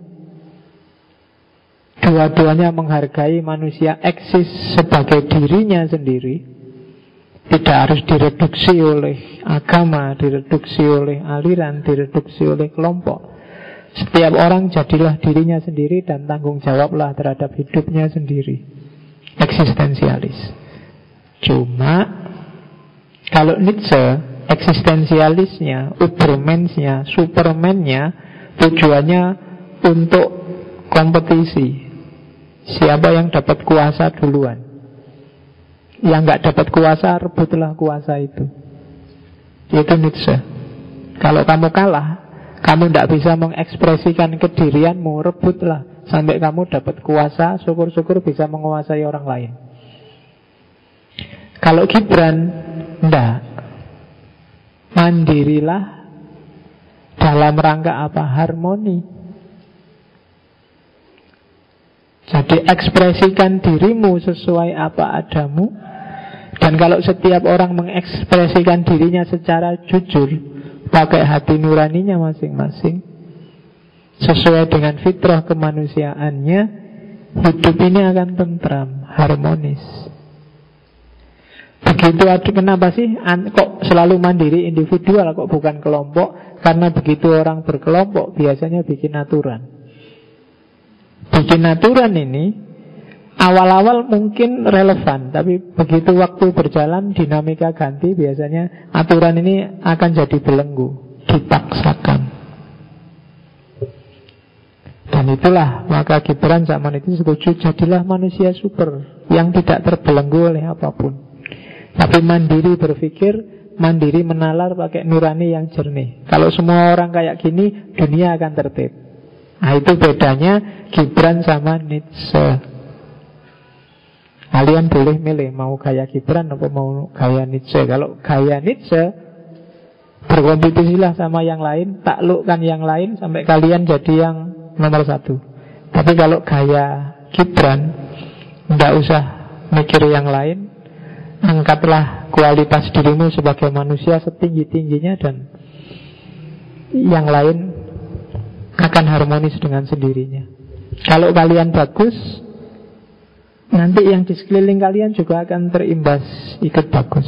Dua-duanya menghargai manusia eksis sebagai dirinya sendiri, tidak harus direduksi oleh agama, direduksi oleh aliran, direduksi oleh kelompok. Setiap orang jadilah dirinya sendiri dan tanggung jawablah terhadap hidupnya sendiri. Eksistensialis. Cuma kalau Nietzsche, eksistensialisnya, Ubermenschnya, Supermannya, tujuannya untuk kompetisi. Siapa yang dapat kuasa duluan. Yang nggak dapat kuasa, rebutlah kuasa itu. Itu Nietzsche. Kalau kamu kalah, kamu tidak bisa mengekspresikan kedirianmu, rebutlah sampai kamu dapat kuasa. Syukur-syukur bisa menguasai orang lain. Kalau Gibran, enggak. Mandirilah dalam rangka apa? Harmoni. Jadi ekspresikan dirimu sesuai apa adamu. Dan kalau setiap orang mengekspresikan dirinya secara jujur, pakai hati nuraninya masing-masing, sesuai dengan fitrah kemanusiaannya, hidup ini akan tentram, harmonis. Begitu kenapa sih kok selalu mandiri individual, kok bukan kelompok? Karena begitu orang berkelompok biasanya bikin aturan. Bikin aturan ini awal-awal mungkin relevan, tapi begitu waktu berjalan, dinamika ganti, biasanya aturan ini akan jadi belenggu, dipaksakan. Dan itulah maka Gibran zaman itu setuju, jadilah manusia super yang tidak terbelenggu oleh apapun, tapi mandiri berpikir, mandiri menalar pakai nurani yang jernih. Kalau semua orang kayak gini, dunia akan tertib. Nah itu bedanya Gibran sama Nietzsche. Kalian boleh milih mau gaya Gibran atau mau gaya Nietzsche. Kalau gaya Nietzsche, berkompetisilah sama yang lain, taklukkan yang lain sampai kalian jadi yang nomor satu. Tapi kalau gaya Gibran, tidak usah mikir yang lain, angkatlah kualitas dirimu sebagai manusia setinggi-tingginya, dan yang lain akan harmonis dengan sendirinya. Kalau kalian bagus, nanti yang di sekeliling kalian juga akan terimbas, ikut bagus.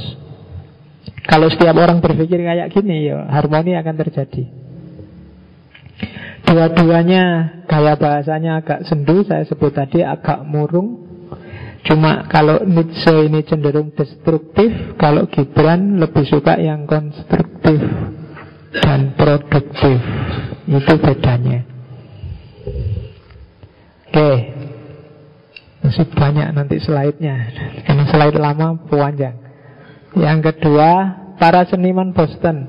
Kalau setiap orang berpikir kayak gini, ya harmoni akan terjadi. Dua-duanya gaya bahasanya agak sendu, saya sebut tadi agak murung. Cuma kalau Nietzsche ini cenderung destruktif, kalau Gibran lebih suka yang konstruktif dan produktif. Itu bedanya. Oke, masih banyak nanti slide-nya, karena slide lama panjang. Yang kedua, para seniman Boston.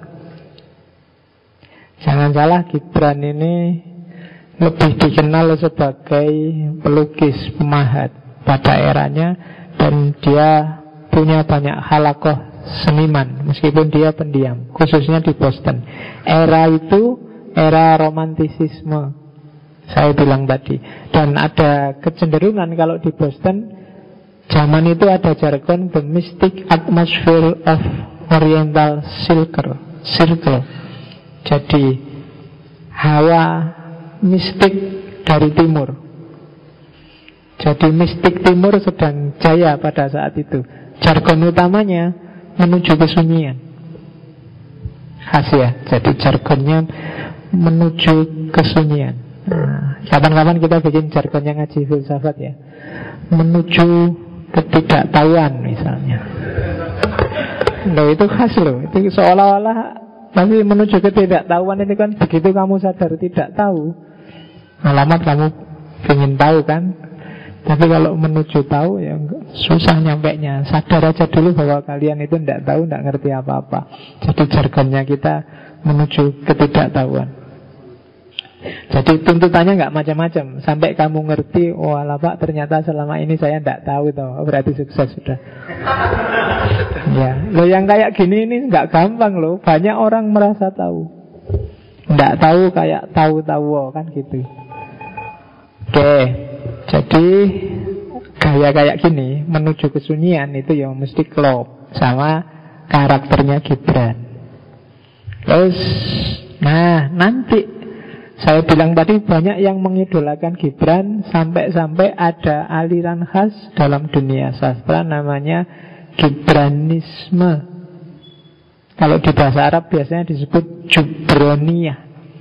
Jangan salah, Gibran ini lebih dikenal sebagai pelukis pemahat pada eranya, dan dia punya banyak halakoh seniman meskipun dia pendiam, khususnya di Boston. Era itu era romantisisme, saya bilang tadi. Dan ada kecenderungan kalau di Boston zaman itu ada jargon the mystic atmosphere of Oriental circle. Jadi hawa mistik dari timur. Jadi mistik timur sedang jaya pada saat itu. Jargon utamanya menuju kesunyian. Khas ya. Jadi jargonnya menuju kesunyian. Nah, kapan-kapan kita bikin jargonnya ngaji filsafat ya. Menuju ketidaktahuan misalnya. Loh, itu khas loh. Itu seolah-olah tapi menuju ketidaktahuan itu kan begitu kamu sadar tidak tahu, alamat kamu ingin tahu kan. Tapi kalau menuju tahu ya susah nyampainya. Sadar aja dulu bahwa kalian itu tidak tahu, tidak ngerti apa-apa. Jadi jargonnya kita menuju ketidaktahuan. Jadi tuntutannya nggak macam-macam. Sampai kamu ngerti, oh alah Pak, ternyata selama ini saya tidak tahu toh. Berarti sukses sudah. Ya, lo yang kayak gini ini nggak gampang loh. Banyak orang merasa tahu, nggak tahu kayak tahu-tahu kan gitu. Oke, jadi gaya kayak gini menuju kesunyian itu yang mesti klop sama karakternya Gibran. Terus, nah nanti saya bilang tadi banyak yang mengidolakan Gibran, sampai-sampai ada aliran khas dalam dunia sastra namanya Gibranisme. Kalau di bahasa Arab biasanya disebut Jubroniyah.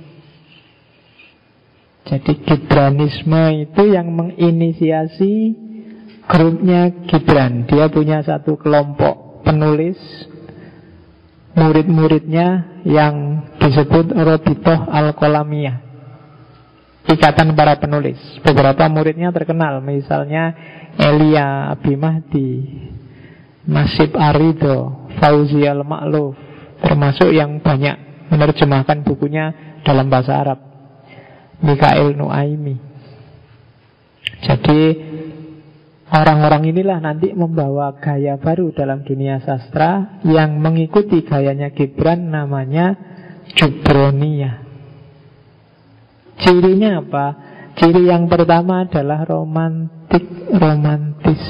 Jadi Gibranisme itu yang menginisiasi grupnya Gibran. Dia punya satu kelompok penulis, murid-muridnya yang disebut Robitoh Al-Qolamiyah, ikatan para penulis. Beberapa muridnya terkenal, misalnya Elia Abimahdi, Nasib Arido, Fauzi Al-Ma'luf, termasuk yang banyak menerjemahkan bukunya dalam bahasa Arab, Mikhail Nuaimi. Jadi orang-orang inilah nanti membawa gaya baru dalam dunia sastra yang mengikuti gayanya Gibran, namanya Jubroniyah. Cirinya apa? Ciri yang pertama adalah romantis.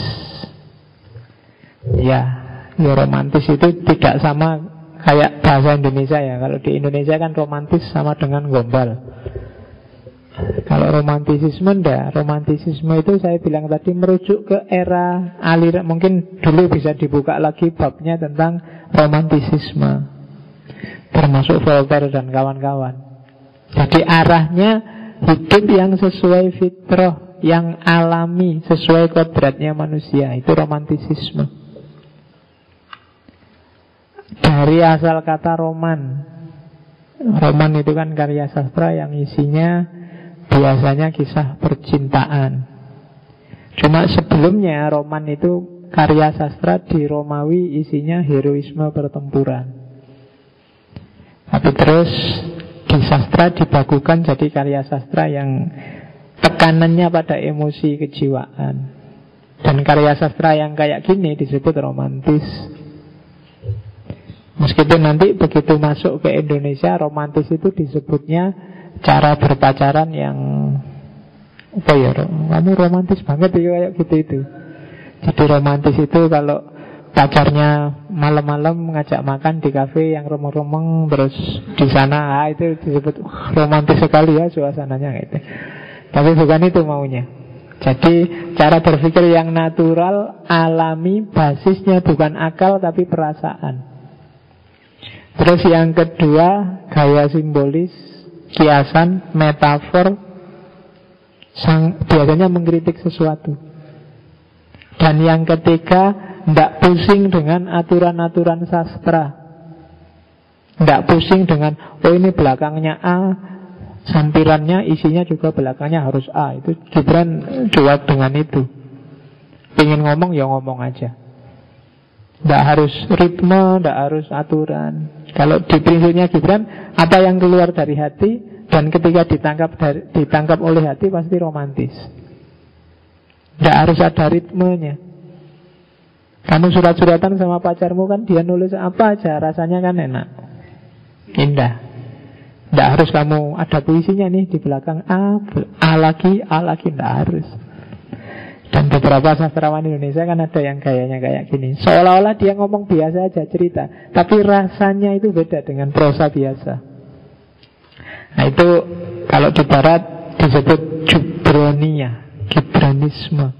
Ya, romantis itu tidak sama kayak bahasa Indonesia ya. Kalau di Indonesia kan romantis sama dengan gombal. Kalau romantisisme enggak. Romantisisme itu saya bilang tadi merujuk ke era aliran. Mungkin dulu bisa dibuka lagi babnya tentang romantisisme, termasuk Voltaire dan kawan-kawan. Jadi arahnya hidup yang sesuai fitrah, yang alami, sesuai kodratnya manusia. Itu romantisisme. Dari asal kata roman. Roman itu kan karya sastra yang isinya biasanya kisah percintaan. Cuma sebelumnya roman itu karya sastra di Romawi isinya heroisme pertempuran. Tapi terus di sastra dibagukan jadi karya sastra yang tekanannya pada emosi kejiwaan. Dan karya sastra yang kayak gini disebut romantis. Meskipun nanti begitu masuk ke Indonesia, romantis itu disebutnya cara berpacaran yang apa ya, kamu romantis banget ya, kayak gitu itu. Jadi romantis itu kalau pacarnya malam-malam ngajak makan di kafe yang remeng-remeng, terus di sana itu disebut romantis sekali ya suasananya gitu. Tapi bukan itu maunya. Jadi cara berpikir yang natural, alami, basisnya bukan akal tapi perasaan. Terus yang kedua, gaya simbolis. kiasan, metafor, biasanya mengkritik sesuatu. Dan yang ketiga, tidak pusing dengan aturan-aturan sastra. Tidak pusing dengan, oh ini belakangnya A, sampirannya isinya juga belakangnya harus A. Itu Gibran cuek dengan itu. Pengen ngomong ya ngomong aja. Tidak harus ritme, tidak harus aturan. Kalau di prinsipnya Gibran, apa yang keluar dari hati dan ketika ditangkap oleh hati pasti romantis. Tidak harus ada ritmenya. Kamu surat-suratan sama pacarmu kan, dia nulis apa aja rasanya kan enak, indah. Tidak harus kamu ada puisinya nih di belakang A lagi, tidak harus. Dan beberapa sastrawan Indonesia kan ada yang gayanya kayak gini, seolah-olah dia ngomong biasa aja cerita, tapi rasanya itu beda dengan prosa biasa. Nah itu kalau di barat disebut Gibronia, Gibranisme.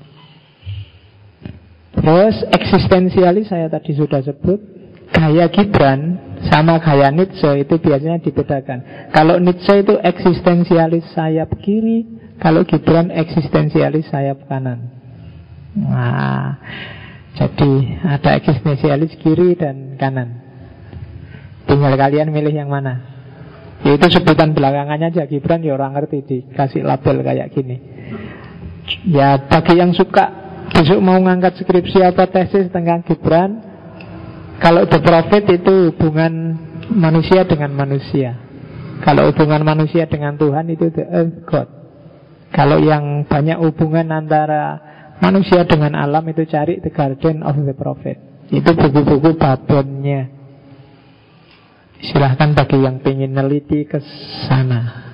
Terus eksistensialis saya tadi sudah sebut. Gaya Gibran sama gaya Nietzsche itu biasanya dibedakan. Kalau Nietzsche itu eksistensialis sayap kiri, kalau Gibran eksistensialis sayap kanan. Nah, jadi ada eksistensialis kiri dan kanan. Tinggal kalian milih yang mana. Ya itu sebutan belakangannya aja. Gibran ya orang ngerti, dikasih label kayak gini. Ya bagi yang suka besok mau ngangkat skripsi apa tesis tentang Gibran, kalau The Prophet itu hubungan manusia dengan manusia. Kalau hubungan manusia dengan Tuhan itu The Earth God. Kalau yang banyak hubungan antara manusia dengan alam itu cari The Garden of the Prophet. Itu buku-buku babonnya. Silahkan bagi yang pengen neliti ke sana.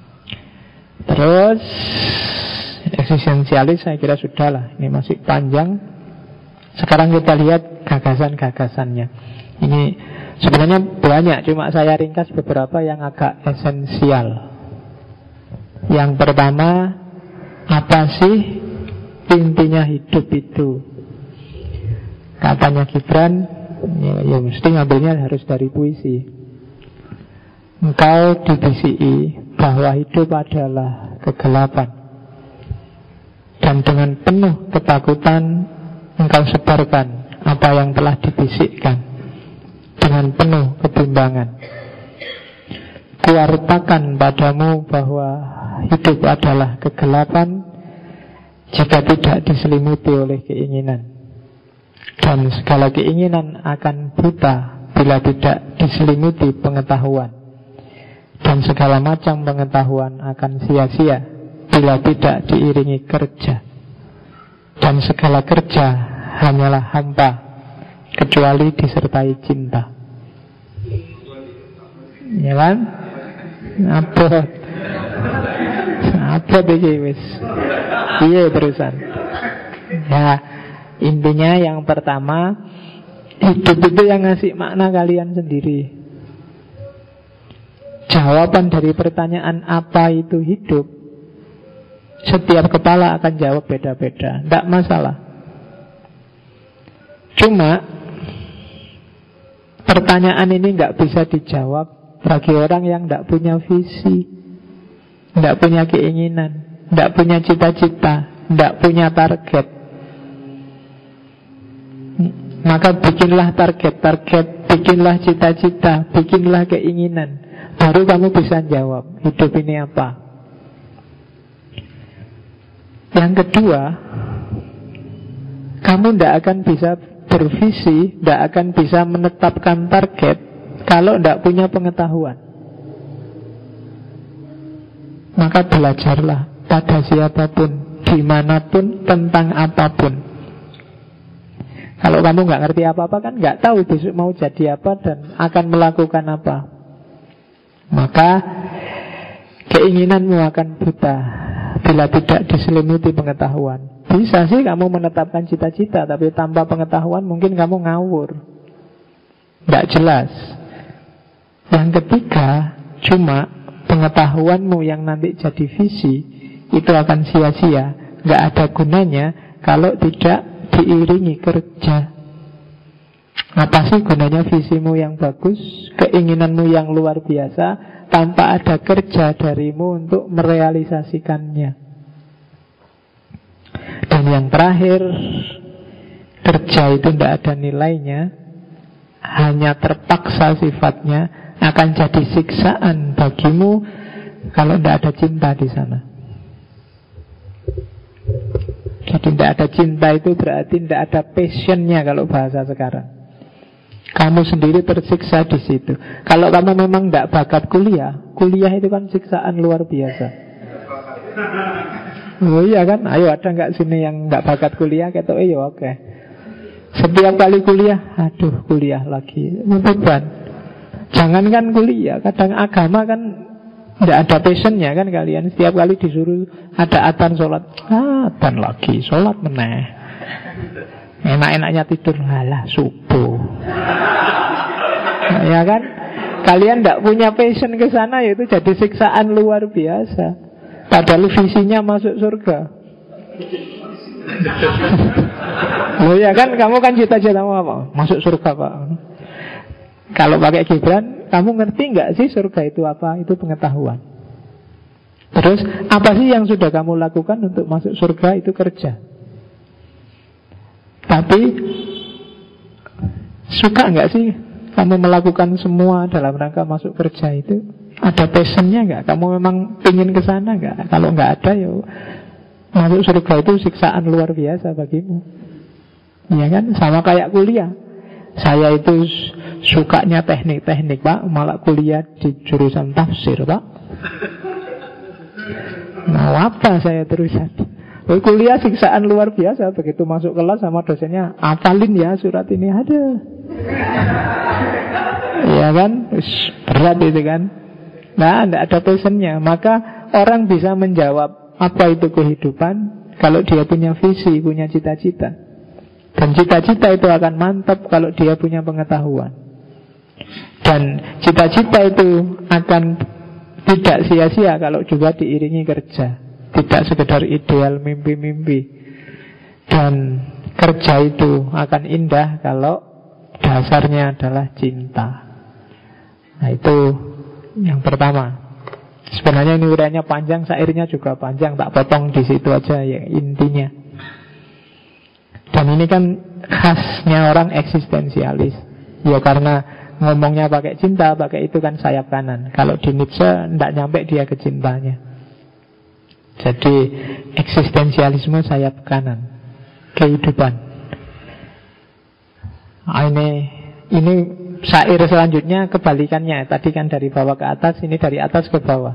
Terus eksistensialis saya kira sudah lah. Ini masih panjang. Sekarang kita lihat gagasan-gagasannya. Ini sebenarnya banyak, cuma saya ringkas beberapa yang agak esensial. Yang pertama, apa sih intinya hidup itu? Katanya Gibran, ya mesti ngambilnya harus dari puisi. Engkau dibisiki bahwa hidup adalah kegelapan, dan dengan penuh ketakutan engkau sebarkan apa yang telah dibisikkan. Dengan penuh kebimbangan kuwartakan padamu bahwa hidup adalah kegelapan jika tidak diselimuti oleh keinginan, dan segala keinginan akan buta bila tidak diselimuti pengetahuan, dan segala macam pengetahuan akan sia-sia bila tidak diiringi kerja, dan segala kerja hanyalah hampa kecuali disertai cinta. Ya kan? Apa iki wis? Iya terusan. Ya, intinya yang pertama, hidup itu yang ngasih makna kalian sendiri. Jawaban dari pertanyaan apa itu hidup, setiap kepala akan jawab beda-beda, tidak masalah. Cuma pertanyaan ini nggak bisa dijawab bagi orang yang tidak punya visi, tidak punya keinginan, tidak punya cita-cita, tidak punya target. Maka bikinlah target, bikinlah cita-cita, bikinlah keinginan. Baru kamu bisa jawab hidup ini apa. Yang kedua, kamu tidak akan bisa bervisi, tidak akan bisa menetapkan target kalau tidak punya pengetahuan. Maka belajarlah pada siapapun, dimanapun, tentang apapun. Kalau kamu nggak ngerti apa-apa kan nggak tahu besok mau jadi apa dan akan melakukan apa. Maka keinginanmu akan buta bila tidak diselimuti pengetahuan. Bisa sih kamu menetapkan cita-cita, tapi tanpa pengetahuan mungkin kamu ngawur, nggak jelas. Yang ketiga, cuma pengetahuanmu yang nanti jadi visi itu akan sia-sia, nggak ada gunanya kalau tidak diiringi kerja. Apa sih gunanya visimu yang bagus, keinginanmu yang luar biasa, tanpa ada kerja darimu untuk merealisasikannya. Dan yang terakhir, kerja itu tidak ada nilainya, hanya terpaksa sifatnya, akan jadi siksaan bagimu kalau tidak ada cinta di sana. Jadi tidak ada cinta itu berarti tidak ada passionnya kalau bahasa sekarang. Kamu sendiri tersiksa di situ. Kalau kamu memang tidak bakat kuliah, kuliah itu kan siksaan luar biasa. Oh iya kan, ayo ada nggak sini yang nggak bakat kuliah? Kata iya oke. Setiap kali kuliah, aduh kuliah lagi, beban. Jangankan kuliah, kadang agama kan tidak ada passionnya kan kalian. Setiap kali disuruh ada adzan sholat, adzan lagi, sholat meneh. Enak-enaknya tidur, halah subuh. Ya kan? Kalian tidak punya passion ke sana, yaitu jadi siksaan luar biasa. Padahal visinya masuk surga. Loh ya kan, kamu kan cita-cita apa? Masuk surga Pak. Kalau pakai Gibran, kamu ngerti nggak sih surga itu apa? Itu pengetahuan. Terus apa sih yang sudah kamu lakukan untuk masuk surga? Itu kerja. Tapi suka nggak sih kamu melakukan semua dalam rangka masuk kerja itu? Ada passionnya nggak? Kamu memang ingin ke sana nggak? Kalau nggak ada ya masuk surga itu siksaan luar biasa bagimu. Ya kan? Sama kayak kuliah. Saya itu sukanya teknik-teknik Pak, malah kuliah di jurusan tafsir Pak. Mau apa saya terusan? Kuliah siksaan luar biasa. Begitu masuk kelas sama dosennya, apalin ya surat ini, ada. Ya kan, berat itu kan. Nah, tidak ada passionnya. Maka orang bisa menjawab apa itu kehidupan kalau dia punya visi, punya cita-cita. Dan cita-cita itu akan mantap kalau dia punya pengetahuan. Dan cita-cita itu akan tidak sia-sia kalau juga diiringi kerja. Tidak sekedar ideal mimpi-mimpi. Dan kerja itu akan indah kalau dasarnya adalah cinta. Nah itu yang pertama. Sebenarnya ini uraiannya panjang, syairnya juga panjang, tak potong di situ aja ya intinya. Dan ini kan khasnya orang eksistensialis. Ya karena ngomongnya pakai cinta, pakai itu kan sayap kanan. Kalau di Nietzsche tidak nyampe dia ke cintanya. Jadi eksistensialisme sayap kanan, kehidupan. Ini syair selanjutnya kebalikannya. Tadi kan dari bawah ke atas, ini dari atas ke bawah.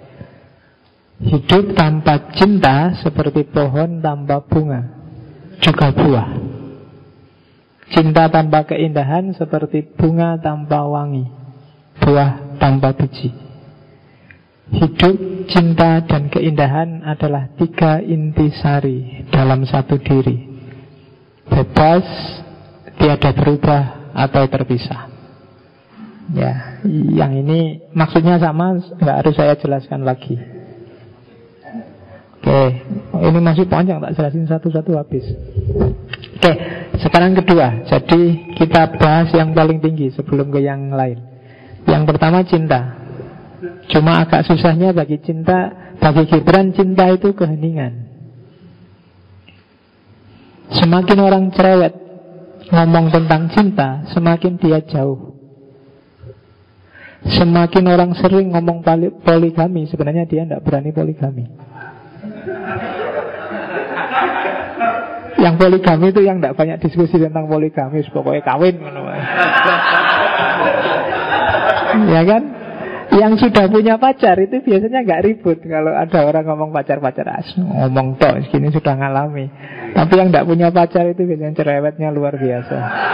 Hidup tanpa cinta seperti pohon tanpa bunga, juga buah. Cinta tanpa keindahan seperti bunga tanpa wangi, buah tanpa biji. Hidup, cinta, dan keindahan adalah 3 intisari dalam satu diri. Bebas, tiada berubah atau terpisah. Ya, yang ini maksudnya sama, nggak harus saya jelaskan lagi. Oke, ini masih panjang, tak jelasin satu-satu habis. Oke, sekarang kedua. Jadi kita bahas yang paling tinggi sebelum ke yang lain. Yang pertama cinta. Cuma agak susahnya bagi Gibran cinta itu keheningan. Semakin orang cerewet ngomong tentang cinta, semakin dia jauh. Semakin orang sering ngomong poligami, sebenarnya dia tidak berani poligami. Yang poligami itu yang tidak banyak diskusi tentang poligami, pokoknya kawin. Ya kan? Yang sudah punya pacar itu biasanya nggak ribut. Kalau ada orang ngomong pacar-pacar, ngomong tok, segini sudah ngalami. Tapi yang nggak punya pacar itu biasanya cerewetnya luar biasa.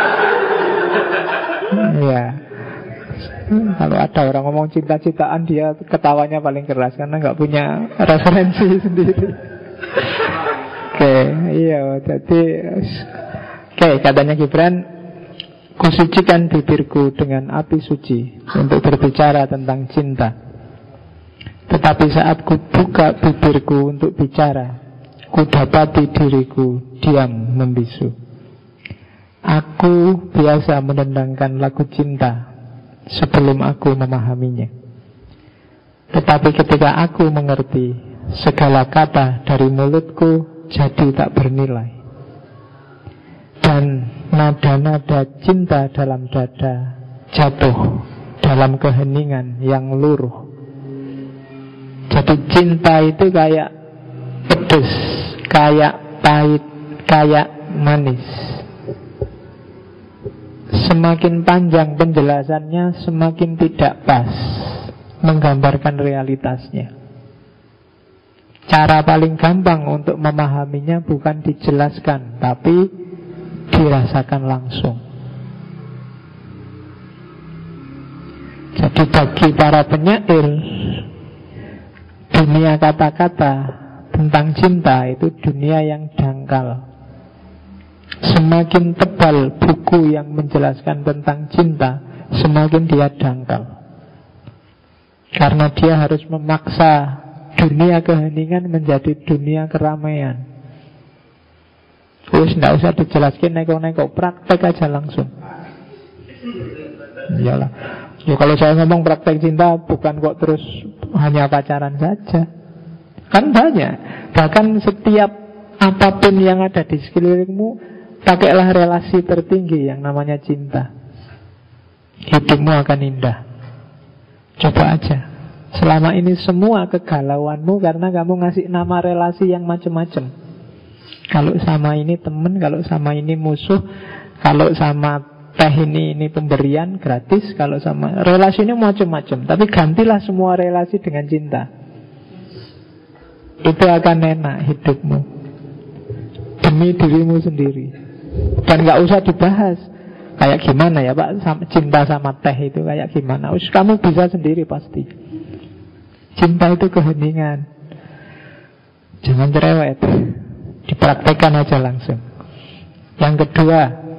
Ya. Kalau ada orang ngomong cinta-cintaan, dia ketawanya paling keras karena nggak punya referensi sendiri. Oke, iya. Jadi, katanya Gibran, kusucikan bibirku dengan api suci untuk berbicara tentang cinta. Tetapi saat ku buka bibirku untuk bicara, ku dapati diriku diam membisu. Aku biasa menendangkan lagu cinta sebelum aku memahaminya. Tetapi ketika aku mengerti, segala kata dari mulutku jadi tak bernilai. Dan nada-nada cinta dalam dada jatuh dalam keheningan yang luruh. Jadi cinta itu kayak pedes, kayak pahit, kayak manis. Semakin panjang penjelasannya, semakin tidak pas menggambarkan realitasnya. Cara paling gampang untuk memahaminya bukan dijelaskan, tapi dirasakan langsung. Jadi bagi para penyair, dunia kata-kata tentang cinta itu dunia yang dangkal. Semakin tebal buku yang menjelaskan tentang cinta, semakin dia dangkal. Karena dia harus memaksa dunia keheningan menjadi dunia keramaian. Terus tidak usah dijelaskan neko-neko, praktek aja langsung. Iyalah. Ya kalau saya ngomong praktek cinta, bukan kok terus hanya pacaran saja. Kan banyak. Bahkan setiap apapun yang ada di sekelilingmu, pakailah relasi tertinggi yang namanya cinta. Hidupmu akan indah. Coba aja. Selama ini semua kegalauanmu karena kamu ngasih nama relasi yang macam-macam. Kalau sama ini teman, kalau sama ini musuh, kalau sama teh ini pemberian gratis, kalau sama relasi ini macam-macam. Tapi gantilah semua relasi dengan cinta. Itu akan enak hidupmu demi dirimu sendiri. Dan gak usah dibahas kayak gimana ya Pak, cinta sama teh itu kayak gimana. Kamu bisa sendiri pasti. Cinta itu keheningan. Jangan cerewet, dipraktekkan aja langsung. Yang kedua,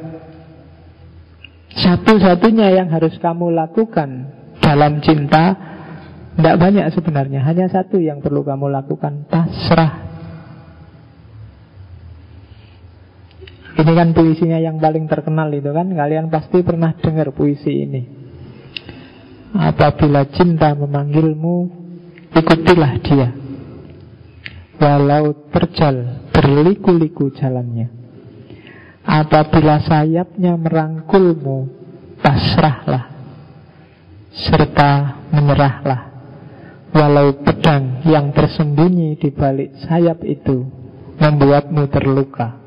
satu-satunya yang harus kamu lakukan dalam cinta, tidak banyak sebenarnya, hanya satu yang perlu kamu lakukan, pasrah. Ini kan puisinya yang paling terkenal itu kan. Kalian pasti pernah dengar puisi ini. Apabila cinta memanggilmu, ikutilah dia, walau terjal berliku-liku jalannya. Apabila sayapnya merangkulmu, pasrahlah serta menyerahlah, walau pedang yang tersembunyi di balik sayap itu membuatmu terluka.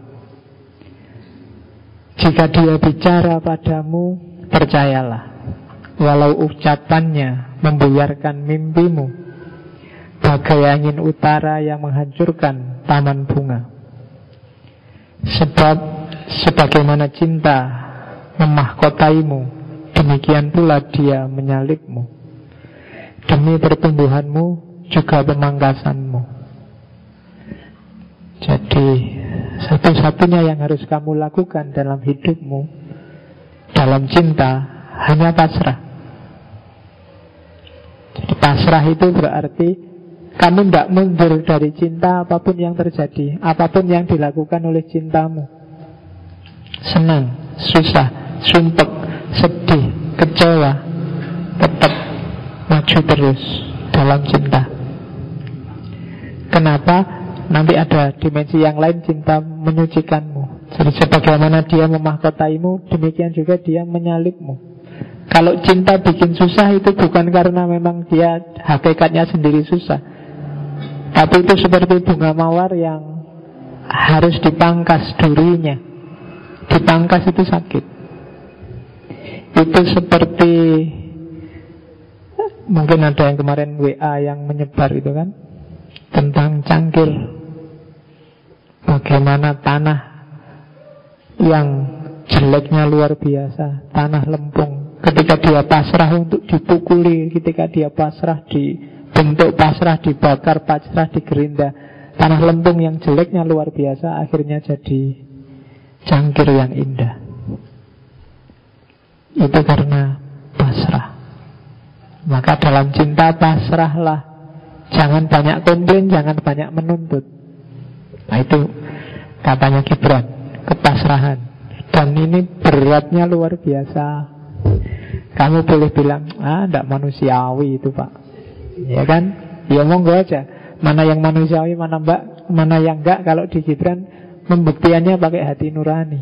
Jika dia bicara padamu, percayalah, walau ucapannya membuyarkan mimpimu, bagai angin utara yang menghancurkan taman bunga. Sebab sebagaimana cinta memahkotaimu, demikian pula dia menyalipmu. Demi pertumbuhanmu juga pemangkasanmu. Jadi satu-satunya yang harus kamu lakukan dalam hidupmu, dalam cinta, hanya pasrah. Jadi pasrah itu berarti kamu tidak mundur dari cinta apapun yang terjadi, apapun yang dilakukan oleh cintamu. Senang, susah, sumpek, sedih, kecewa, tetap maju terus dalam cinta. Kenapa? Nanti ada dimensi yang lain, cinta menyucikanmu. Jadi sebagaimana dia memahkotaimu, demikian juga dia menyalipmu. Kalau cinta bikin susah itu bukan karena memang dia hakikatnya sendiri susah, tapi itu seperti bunga mawar yang harus dipangkas durinya. Dipangkas itu sakit. Itu seperti, mungkin ada yang kemarin WA yang menyebar itu kan, tentang cangkir. Bagaimana tanah yang jeleknya luar biasa, tanah lempung, ketika dia pasrah untuk dipukuli, ketika dia pasrah dibentuk, pasrah dibakar, pasrah digerinda, tanah lempung yang jeleknya luar biasa akhirnya jadi cangkir yang indah. Itu karena pasrah. Maka dalam cinta pasrahlah. Jangan banyak komplain, jangan banyak menuntut. Nah itu katanya Gibran, kepasrahan. Dan ini beratnya luar biasa. Kamu boleh bilang, tidak manusiawi itu Pak. Ya kan? Ya monggo aja. Mana yang manusiawi, mana yang enggak. Kalau di Gibran pembuktiannya pakai hati nurani.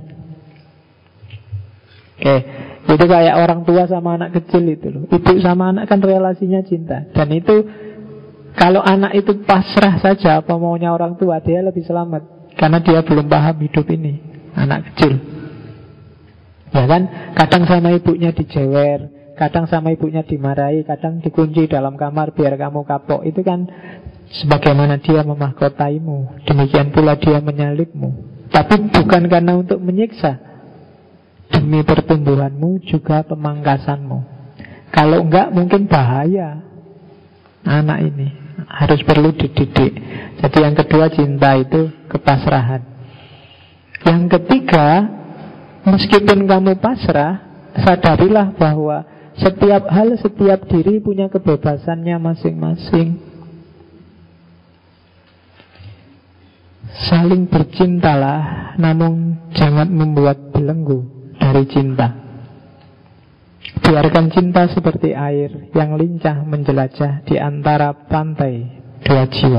Oke, itu kayak orang tua sama anak kecil itu loh. Ibu sama anak kan relasinya cinta. Dan itu kalau anak itu pasrah saja apa maunya orang tua, dia lebih selamat. Karena dia belum paham hidup ini. Anak kecil. Ya kan? Kadang sama ibunya dijewer, kadang sama ibunya dimarahi, kadang dikunci dalam kamar biar kamu kapok. Itu kan sebagaimana dia memahkotaimu, demikian pula dia menyalibmu. Tapi bukan karena untuk menyiksa, demi pertumbuhanmu juga pemangkasanmu. Kalau enggak mungkin bahaya. Anak ini harus perlu dididik. Jadi yang kedua cinta itu kepasrahan. Yang ketiga, meskipun kamu pasrah, sadarilah bahwa setiap hal, setiap diri punya kebebasannya masing-masing. Saling bercintalah, namun jangan membuat belenggu dari cinta. Biarkan cinta seperti air yang lincah menjelajah di antara pantai dua jiwa.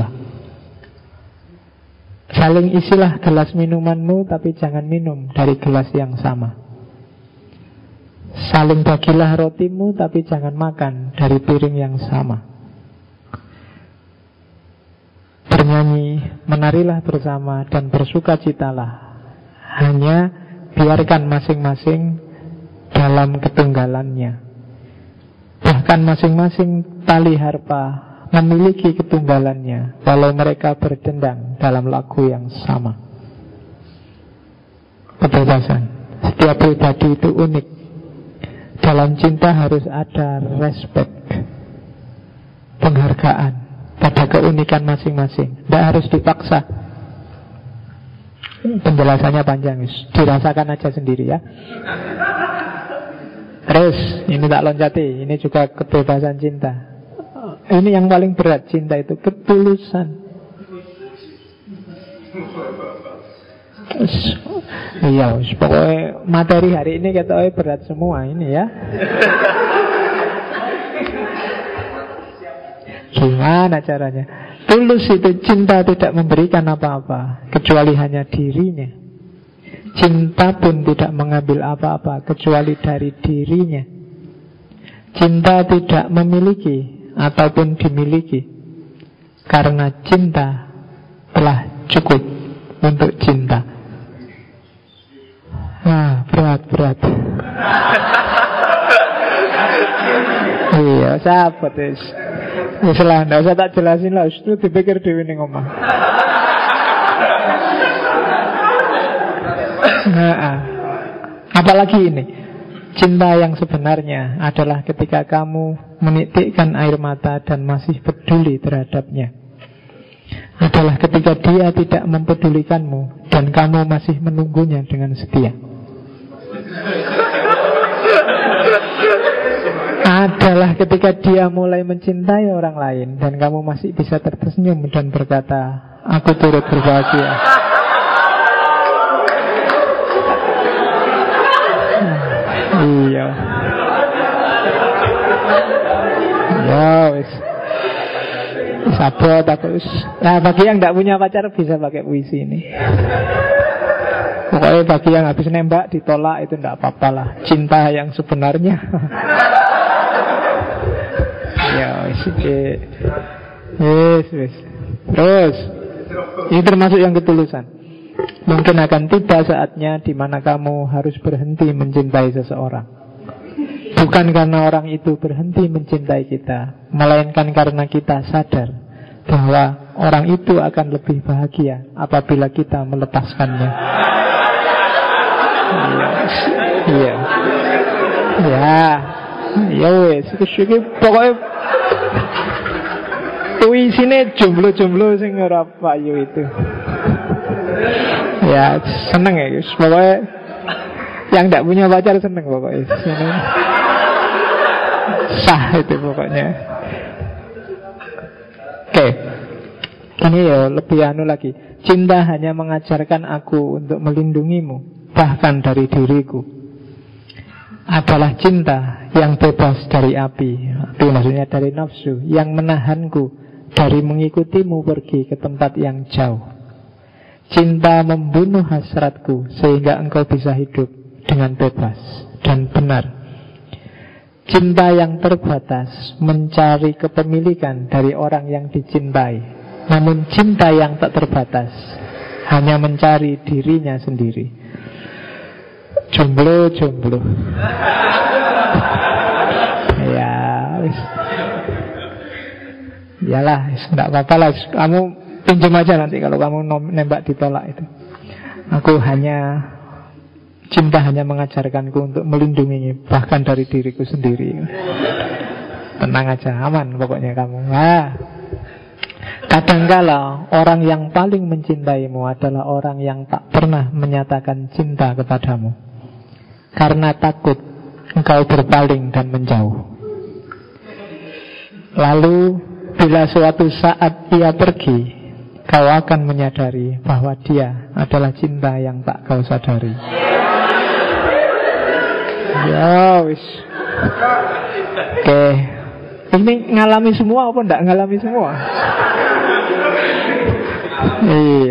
Saling isilah gelas minumanmu, tapi jangan minum dari gelas yang sama. Saling bagilah rotimu, tapi jangan makan dari piring yang sama. Bernyanyi, menarilah bersama dan bersukacitalah. Hanya biarkan masing-masing dalam ketunggalannya. Bahkan masing-masing tali harpa memiliki ketunggalannya, walau mereka berdendang dalam lagu yang sama. Kebebasan. Setiap pribadi itu unik. Dalam cinta harus ada respect, penghargaan pada keunikan masing-masing. Tidak harus dipaksa. Penjelasannya panjang, dirasakan aja sendiri ya. Terus, ini tak loncati, ini juga kebebasan cinta. Ini yang paling berat, cinta itu ketulusan. Iya, pokoknya materi hari ini katanya berat semua ini ya. Gimana caranya? Tulus itu cinta tidak memberikan apa-apa kecuali hanya dirinya. Cinta pun tidak mengambil apa-apa kecuali dari dirinya. Cinta tidak memiliki ataupun dimiliki, karena cinta telah cukup untuk cinta. Berat. Iya, sahabat es. Misalnya, nggak usah tak jelasin lah. Itu dipikir dewi ning omah. Apalagi ini, cinta yang sebenarnya adalah ketika kamu menitikkan air mata dan masih peduli terhadapnya. Adalah ketika dia tidak mempedulikanmu dan kamu masih menunggunya dengan setia. Adalah ketika dia mulai mencintai orang lain dan kamu masih bisa tersenyum dan berkata, aku turut berbahagia. Iya. Ya wis. Sabot aku. Nah, bagi yang tidak punya pacar bisa pakai puisi ini. Pokoknya bagi yang habis nembak ditolak itu tidak apa-apa lah. Cinta yang sebenarnya. Ya wis. Wis. Terus ini termasuk yang ketulusan. Mungkin akan tiba saatnya di mana kamu harus berhenti mencintai seseorang. Bukan karena orang itu berhenti mencintai kita, melainkan karena kita sadar bahwa orang itu akan lebih bahagia apabila kita melepaskannya. Iya. Ya wes, pokoknya puisine jomblo-jomblo sing ora payu itu. Ya seneng ya guys. Pokoknya yang tidak punya pacar seneng pokoknya. Sah itu pokoknya. Oke. Ini ya lebih anu lagi. Cinta hanya mengajarkan aku untuk melindungimu, bahkan dari diriku. adalah cinta yang bebas dari api. Api maksudnya dari nafsu, yang menahanku dari mengikutimu pergi ke tempat yang jauh. Cinta membunuh hasratku sehingga engkau bisa hidup dengan bebas dan benar. Cinta yang terbatas mencari kepemilikan dari orang yang dicintai. Namun cinta yang tak terbatas hanya mencari dirinya sendiri. Jomblo. Ya, wis. Yalah, enggak apa-apa lah. Kamu pinjam aja nanti kalau kamu nembak ditolak itu. Cinta hanya mengajarkanku untuk melindungi bahkan dari diriku sendiri. Tenang aja, aman pokoknya kamu. Kadangkala orang yang paling mencintaimu adalah orang yang tak pernah menyatakan cinta kepadamu. Karena takut engkau berpaling dan menjauh. Lalu bila suatu saat ia pergi, kau akan menyadari bahwa dia adalah cinta yang tak kau sadari. Ya wis. Oke. Ini ngalami semua apa enggak ngalami semua? Iya,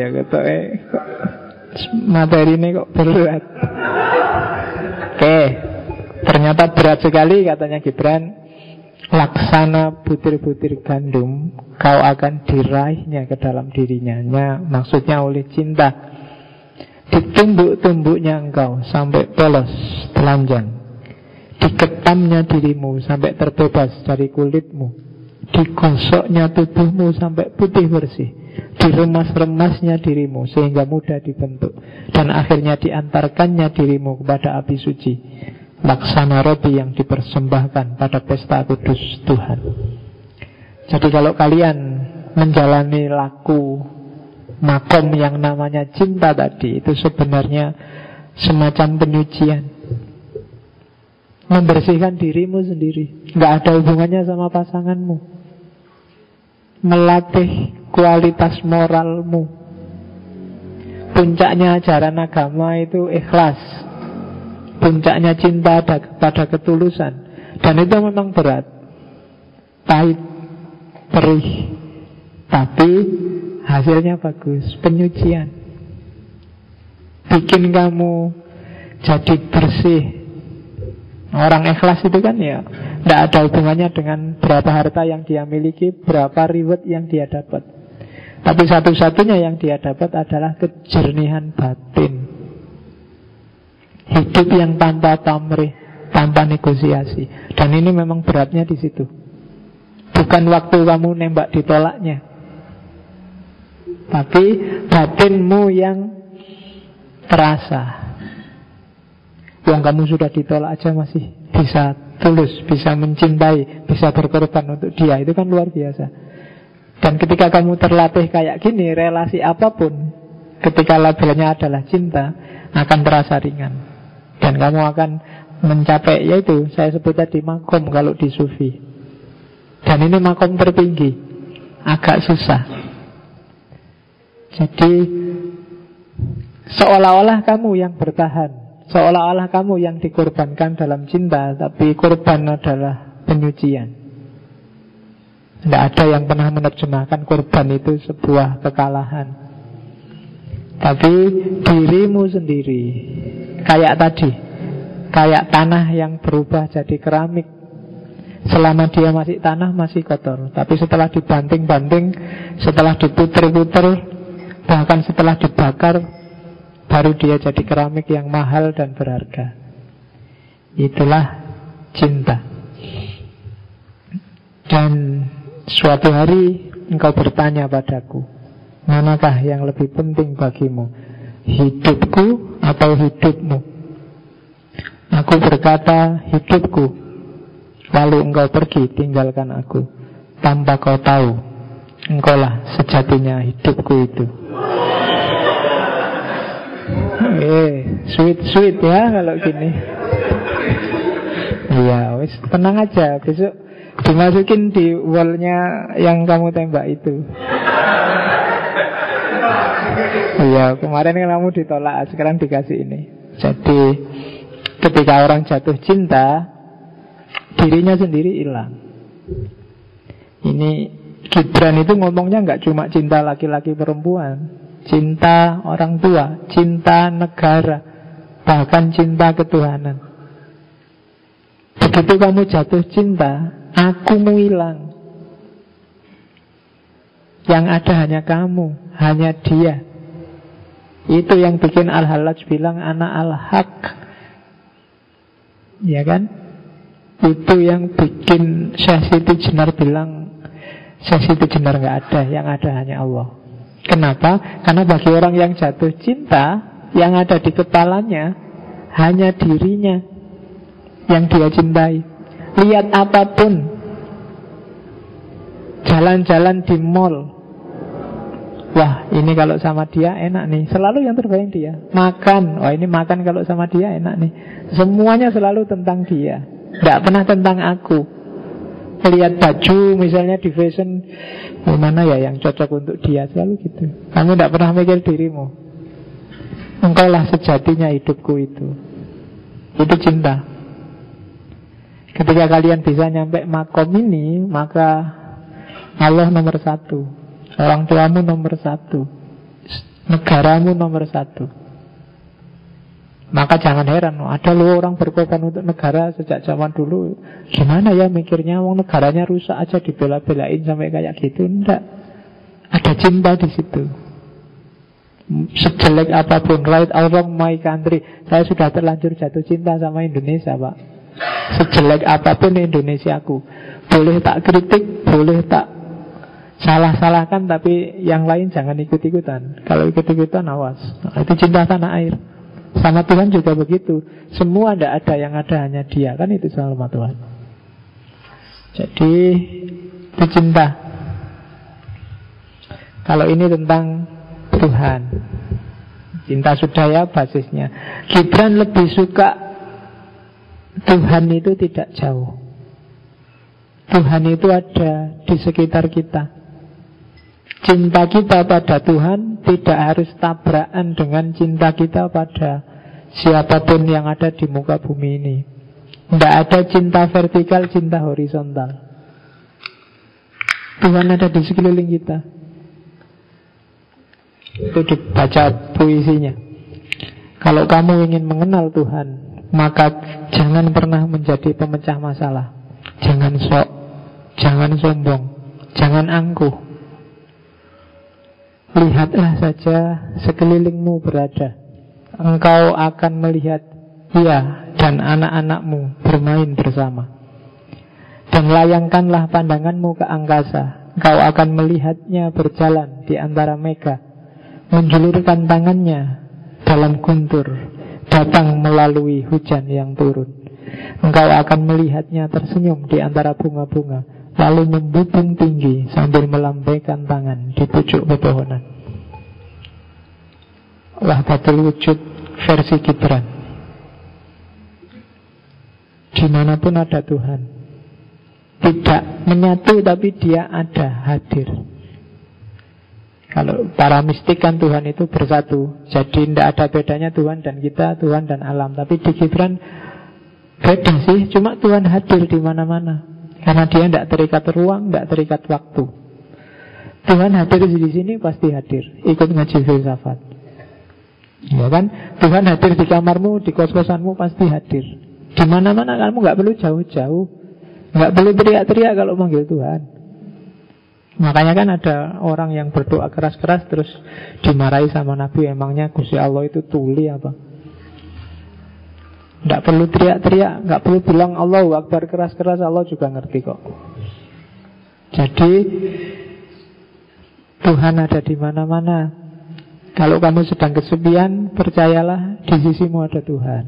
materi ini kok berat. Oke, ternyata berat sekali katanya Gibran. Laksana butir-butir gandum, kau akan diraihnya ke dalam dirinya. Maksudnya oleh cinta. Ditumbuk-tumbuknya engkau sampai polos, telanjang. Diketamnya dirimu sampai terbebas dari kulitmu. Digosoknya tubuhmu sampai putih bersih. Diremas-remasnya dirimu sehingga mudah dibentuk. Dan akhirnya diantarkannya dirimu kepada api suci, laksana roti yang dipersembahkan pada pesta kudus Tuhan. Jadi kalau kalian menjalani laku makom yang namanya cinta tadi, itu sebenarnya semacam penyucian, membersihkan dirimu sendiri. Nggak ada hubungannya sama pasanganmu. Melatih kualitas moralmu. Puncaknya ajaran agama itu ikhlas. Puncaknya cinta pada ketulusan. Dan itu memang berat, pahit, perih, tapi hasilnya bagus. Penyucian bikin kamu jadi bersih. Orang ikhlas itu kan ya tidak ada hubungannya dengan berapa harta yang dia miliki, berapa reward yang dia dapat. Tapi satu-satunya yang dia dapat adalah kejernihan batin. Hidup yang tanpa pamrih, tanpa negosiasi. Dan ini memang beratnya di situ. Bukan waktu kamu nembak ditolaknya, tapi batinmu yang terasa. Yang kamu sudah ditolak aja masih bisa tulus, bisa mencintai, bisa berkorban untuk dia. Itu kan luar biasa. Dan ketika kamu terlatih kayak gini, relasi apapun, ketika labelnya adalah cinta, akan terasa ringan. Dan kamu akan mencapai, yaitu saya sebut tadi makom kalau di sufi. Dan ini makom tertinggi, agak susah. Jadi seolah-olah kamu yang bertahan, seolah-olah kamu yang dikorbankan dalam cinta, tapi korban adalah penyucian. Tidak ada yang pernah menerjemahkan korban itu sebuah kekalahan. Tapi dirimu sendiri, kayak tadi, kayak tanah yang berubah jadi keramik. Selama dia masih tanah, masih kotor. Tapi setelah dibanting-banting, setelah diputer-puter, bahkan setelah dibakar, baru dia jadi keramik yang mahal dan berharga. Itulah cinta. Dan suatu hari engkau bertanya padaku, manakah yang lebih penting bagimu, hidupku atau hidupmu? Aku berkata, hidupku. Lalu engkau pergi tinggalkan aku, tanpa kau tahu engkaulah sejatinya hidupku itu. Sweet ya kalau gini. Iya, wis tenang aja, besok dimasukin di wallnya yang kamu tembak itu. Iya, kemarin kan kamu ditolak, sekarang dikasih ini. Jadi ketika orang jatuh cinta, dirinya sendiri hilang. Ini Gibran itu ngomongnya nggak cuma cinta laki-laki perempuan, cinta orang tua, cinta negara, bahkan cinta ketuhanan. Begitu kamu jatuh cinta, akumu hilang. Yang ada hanya kamu, hanya dia. Itu yang bikin Al-Hallaj bilang anak al-haq. Ya kan? Itu yang bikin Syekh Siti Jenar bilang Syekh Siti Jenar gak ada, yang ada hanya Allah. Kenapa? Karena bagi orang yang jatuh cinta, yang ada di kepalanya hanya dirinya yang dia cintai. Lihat apapun, jalan-jalan di mall, wah ini kalau sama dia enak nih, selalu yang terbayang dia. Makan, wah ini makan kalau sama dia enak nih. Semuanya selalu tentang dia, tidak pernah tentang aku. Lihat baju misalnya di fashion, mana ya yang cocok untuk dia, selalu gitu. Kamu tidak pernah mikir dirimu. Engkau lah sejatinya hidupku itu. Itu cinta. Ketika kalian bisa nyampe makom ini, maka Allah nomor satu, orang tuamu nomor satu, negaramu nomor satu. Maka jangan heran, ada loh orang berkorban untuk negara sejak zaman dulu. Gimana ya mikirnya, wong negaranya rusak aja dibela-belain sampai kayak gitu. Enggak, ada cinta di situ. Sejelek apapun, right or wrong my country, saya sudah terlanjur jatuh cinta sama Indonesia, Pak. Sejelek apapun Indonesiaku, boleh tak kritik, boleh tak salah-salahkan, tapi yang lain jangan ikut-ikutan. Kalau ikut-ikutan awas. Nah, itu cinta tanah air. Sama Tuhan juga begitu. Semua tidak ada, yang ada hanya dia. Kan itu sama Tuhan. Jadi itu cinta. Kalau ini tentang Tuhan, cinta sudah ya basisnya. Gibran lebih suka Tuhan itu tidak jauh. Tuhan itu ada di sekitar kita. Cinta kita pada Tuhan tidak harus tabrakan dengan cinta kita pada siapapun yang ada di muka bumi ini. Tidak ada cinta vertikal, cinta horizontal. Tuhan ada di sekeliling kita. Itu dibaca puisinya. Kalau kamu ingin mengenal Tuhan, maka jangan pernah menjadi pemecah masalah. Jangan sok, jangan sombong, jangan angkuh. Lihatlah saja sekelilingmu berada. Engkau akan melihat dia dan anak-anakmu bermain bersama. Dan layangkanlah pandanganmu ke angkasa. Engkau akan melihatnya berjalan di antara mega, menjulurkan tangannya dalam guntur, datang melalui hujan yang turun. Engkau akan melihatnya tersenyum di antara bunga-bunga, lalu membubung tinggi sambil melambaikan tangan di pucuk pepohonan. Wahdatul wujud versi Gibran. Dimanapun ada Tuhan, tidak menyatu tapi dia ada, hadir. Kalau para mistik kan Tuhan itu bersatu, jadi tidak ada bedanya Tuhan dan kita, Tuhan dan alam. Tapi di Gibran beda sih, cuma Tuhan hadir di mana-mana. Karena dia tidak terikat ruang, tidak terikat waktu. Tuhan hadir di sini pasti hadir. Ikut ngaji filsafat, ya kan? Tuhan hadir di kamarmu, di kos-kosanmu pasti hadir. Di mana-mana kamu nggak perlu jauh-jauh, nggak perlu teriak-teriak kalau manggil Tuhan. Makanya kan ada orang yang berdoa keras-keras terus dimarahi sama Nabi, emangnya Gusti Allah itu tuli apa? Tidak perlu teriak-teriak, nggak perlu bilang Allahu Akbar keras-keras, Allah juga ngerti kok. Jadi Tuhan ada di mana-mana. Kalau kamu sedang kesepian, percayalah di sisimu ada Tuhan.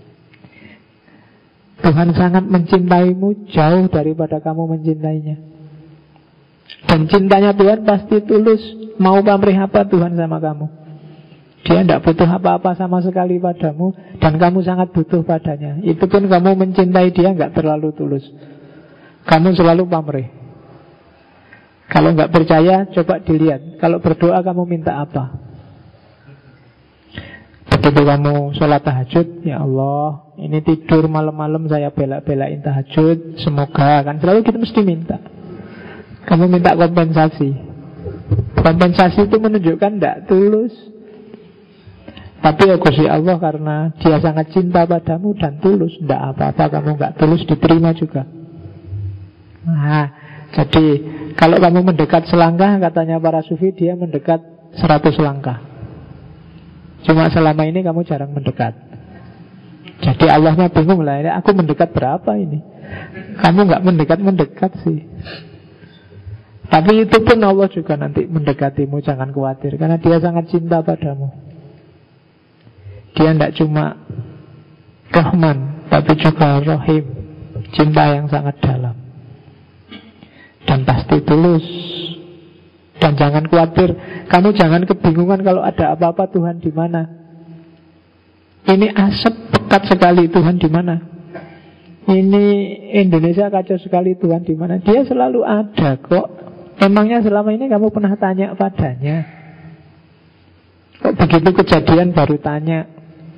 Tuhan sangat mencintaimu jauh daripada kamu mencintainya. Dan cintanya Tuhan pasti tulus. Mau pamrih apa Tuhan sama kamu? Dia tidak butuh apa-apa sama sekali padamu, dan kamu sangat butuh padanya. Itu pun kamu mencintai dia nggak terlalu tulus. Kamu selalu pamrih. Kalau nggak percaya, coba dilihat. Kalau berdoa kamu minta apa? Begitu kamu sholat tahajud, ya Allah, ini tidur malam-malam saya bela-belain tahajud, semoga, kan selalu kita mesti minta. Kamu minta kompensasi. Kompensasi itu menunjukkan tidak tulus. Tapi ya Gusti Allah karena Dia sangat cinta padamu dan tulus, tidak apa-apa kamu nggak tulus diterima juga. Nah, jadi kalau kamu mendekat selangkah, katanya para sufi, dia mendekat 100 langkah. Cuma selama ini kamu jarang mendekat. Jadi Allahnya bingung lah, ini aku mendekat berapa ini? Kamu nggak mendekat sih. Tapi itu pun Allah juga nanti mendekatimu, jangan khawatir, karena Dia sangat cinta padamu. Dia tidak cuma Rahman, tapi juga Rahim, cinta yang sangat dalam. Dan pasti tulus. Dan jangan khawatir, kamu jangan kebingungan kalau ada apa-apa, Tuhan di mana? Ini asap pekat sekali, Tuhan di mana? Ini Indonesia kacau sekali, Tuhan di mana? Dia selalu ada kok. Emangnya selama ini kamu pernah tanya padanya? Kok begitu kejadian baru tanya?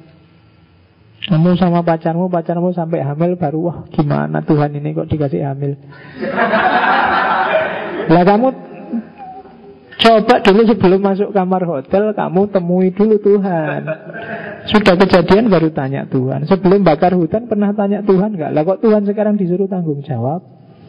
Kamu sama pacarmu sampai hamil baru, wah gimana Tuhan ini kok dikasih hamil? Lah kamu coba dulu sebelum masuk kamar hotel, kamu temui dulu Tuhan. Sudah kejadian baru tanya Tuhan. Sebelum bakar hutan pernah tanya Tuhan nggak? Lah kok Tuhan sekarang disuruh tanggung jawab?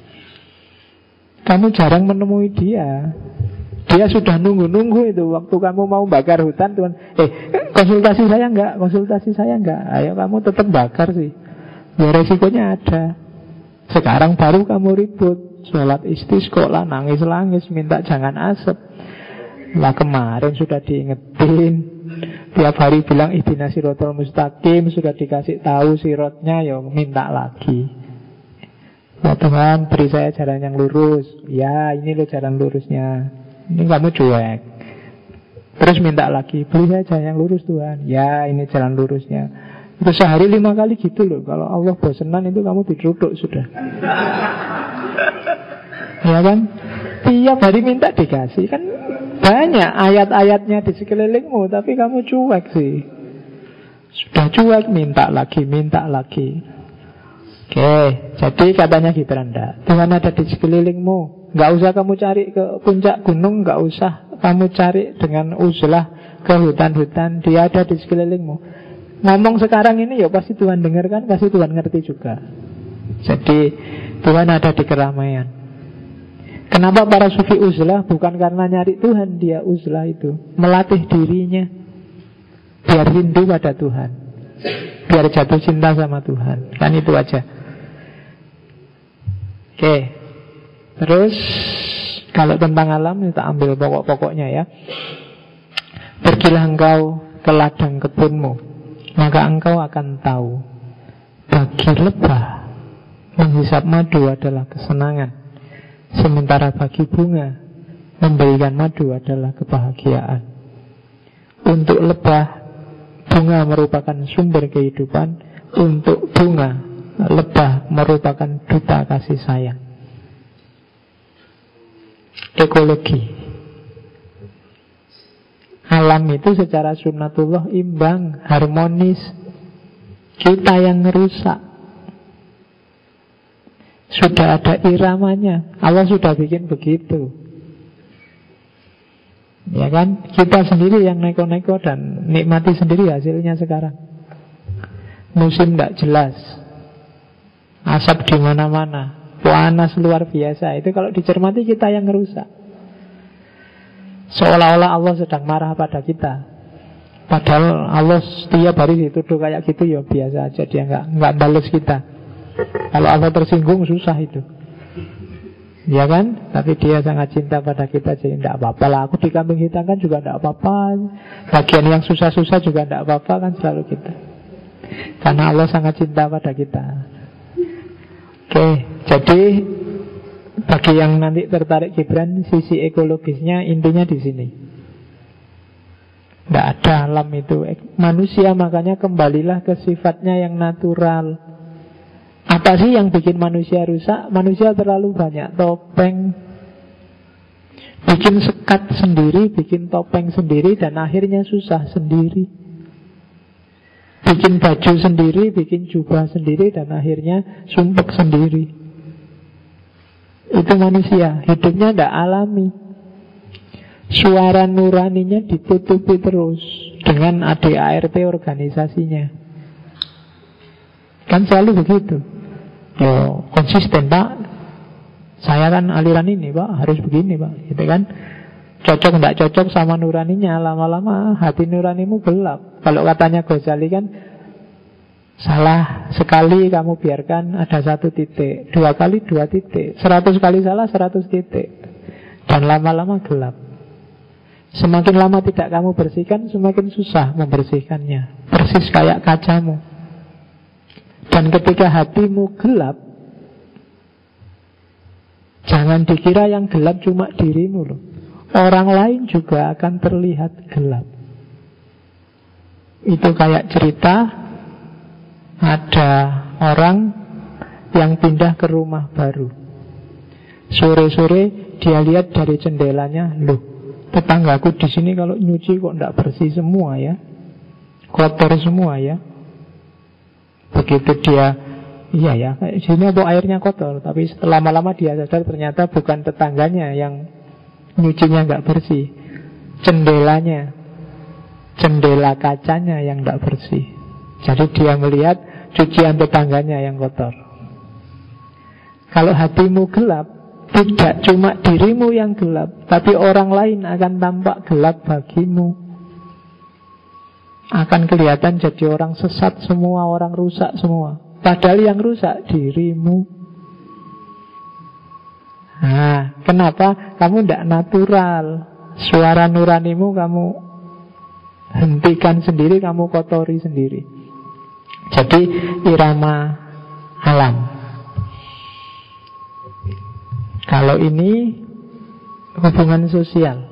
Kamu jarang menemui Dia. Dia sudah nunggu-nunggu itu. Waktu kamu mau bakar hutan, Tuhan, konsultasi saya enggak. Ayo kamu tetap bakar sih. Ya resikonya ada. Sekarang baru kamu ribut, sholat istisqa, nangis-nangis, minta jangan asap. Lah kemarin sudah diingetin, tiap hari bilang ihdinas siratal mustaqim, sudah dikasih tahu sirotnya, ya minta lagi. Ya Tuhan, beri saya jalan yang lurus. Ya ini loh jalan lurusnya. Ini kamu cuek. Terus minta lagi, beri saya jalan yang lurus Tuhan. Ya ini jalan lurusnya. Terus sehari 5 kali gitu loh. Kalau Allah bosenan itu kamu duduk sudah. Ya kan? Tiap hari minta dikasih. Kan banyak ayat-ayatnya di sekelilingmu, tapi kamu cuek sih. Sudah cuek, minta lagi. Oke, jadi katanya Gibran, Tuhan ada di sekelilingmu. Gak usah kamu cari ke puncak gunung, gak usah kamu cari dengan uzlah ke hutan-hutan. Dia ada di sekelilingmu. Ngomong sekarang ini ya pasti Tuhan dengarkan, pasti Tuhan ngerti juga. Jadi Tuhan ada di keramaian. Kenapa para sufi uzlah? Bukan karena nyari Tuhan, dia uzlah itu melatih dirinya biar rindu pada Tuhan, biar jatuh cinta sama Tuhan. Kan itu aja. Oke. Terus kalau tentang alam kita ambil pokok-pokoknya ya. Pergilah engkau ke ladang kebunmu, maka engkau akan tahu bagi lebah menghisap madu adalah kesenangan, sementara bagi bunga memberikan madu adalah kebahagiaan. Untuk lebah, bunga merupakan sumber kehidupan. Untuk bunga, lebah merupakan duta kasih sayang. Ekologi. Alam itu secara sunnatullah imbang, harmonis. Kita yang ngerusak. Sudah ada iramanya. Allah sudah bikin begitu. Ya kan? Kita sendiri yang neko-neko dan nikmati sendiri hasilnya sekarang. Musim tidak jelas, asap di mana-mana, panas luar biasa. Itu kalau dicermati kita yang ngerusak. Seolah-olah Allah sedang marah pada kita. Padahal Allah setiap hari dituduh kayak gitu, ya biasa aja, dia nggak balas kita. Kalau Allah tersinggung susah itu, ya kan? Tapi dia sangat cinta pada kita, jadi tidak apa-apa lah. Aku di kambing hitam kan juga tidak apa-apa. Bagian yang susah-susah juga tidak apa-apa, kan selalu kita. Karena Allah sangat cinta pada kita. Oke, jadi bagi yang nanti tertarik Gibran, sisi ekologisnya intinya di sini. Tidak ada alam itu manusia, makanya kembalilah ke sifatnya yang natural. Apa sih yang bikin manusia rusak? Manusia terlalu banyak topeng, bikin sekat sendiri, bikin topeng sendiri, dan akhirnya susah sendiri. bikin baju sendiri, bikin jubah sendiri, dan akhirnya sumpek sendiri. Itu manusia, hidupnya tidak alami. Suara nuraninya ditutupi terus dengan ADART organisasinya. Kan selalu begitu. Yo, konsisten Pak, saya kan aliran ini Pak, harus begini Pak, gitu kan. Cocok tidak cocok sama nuraninya, lama-lama hati nuranimu gelap. Kalau katanya Ghazali kan, salah sekali kamu biarkan ada 1 titik, 2 kali 2 titik, 100 kali salah 100 titik, dan lama-lama gelap. Semakin lama tidak kamu bersihkan, semakin susah membersihkannya. Persis kayak kacamu. Dan ketika hatimu gelap, jangan dikira yang gelap cuma dirimu loh. Orang lain juga akan terlihat gelap. Itu kayak cerita, ada orang yang pindah ke rumah baru. Sore-sore dia lihat dari jendelanya, loh, tetanggaku di sini kalau nyuci kok tidak bersih semua ya, kotor semua ya. Begitu dia, iya ya, kayak sini kok airnya kotor. Tapi lama-lama dia sadar ternyata bukan tetangganya yang nyucinya nggak bersih, jendelanya, jendela kacanya yang nggak bersih. Jadi dia melihat cucian tetangganya yang kotor. Kalau hatimu gelap, tidak cuma dirimu yang gelap, tapi orang lain akan tampak gelap bagimu. Akan kelihatan jadi orang sesat semua, orang rusak semua. Padahal yang rusak dirimu. Nah, kenapa kamu tidak natural? Suara nuranimu kamu hentikan sendiri, kamu kotori sendiri. Jadi irama alam. Kalau ini hubungan sosial.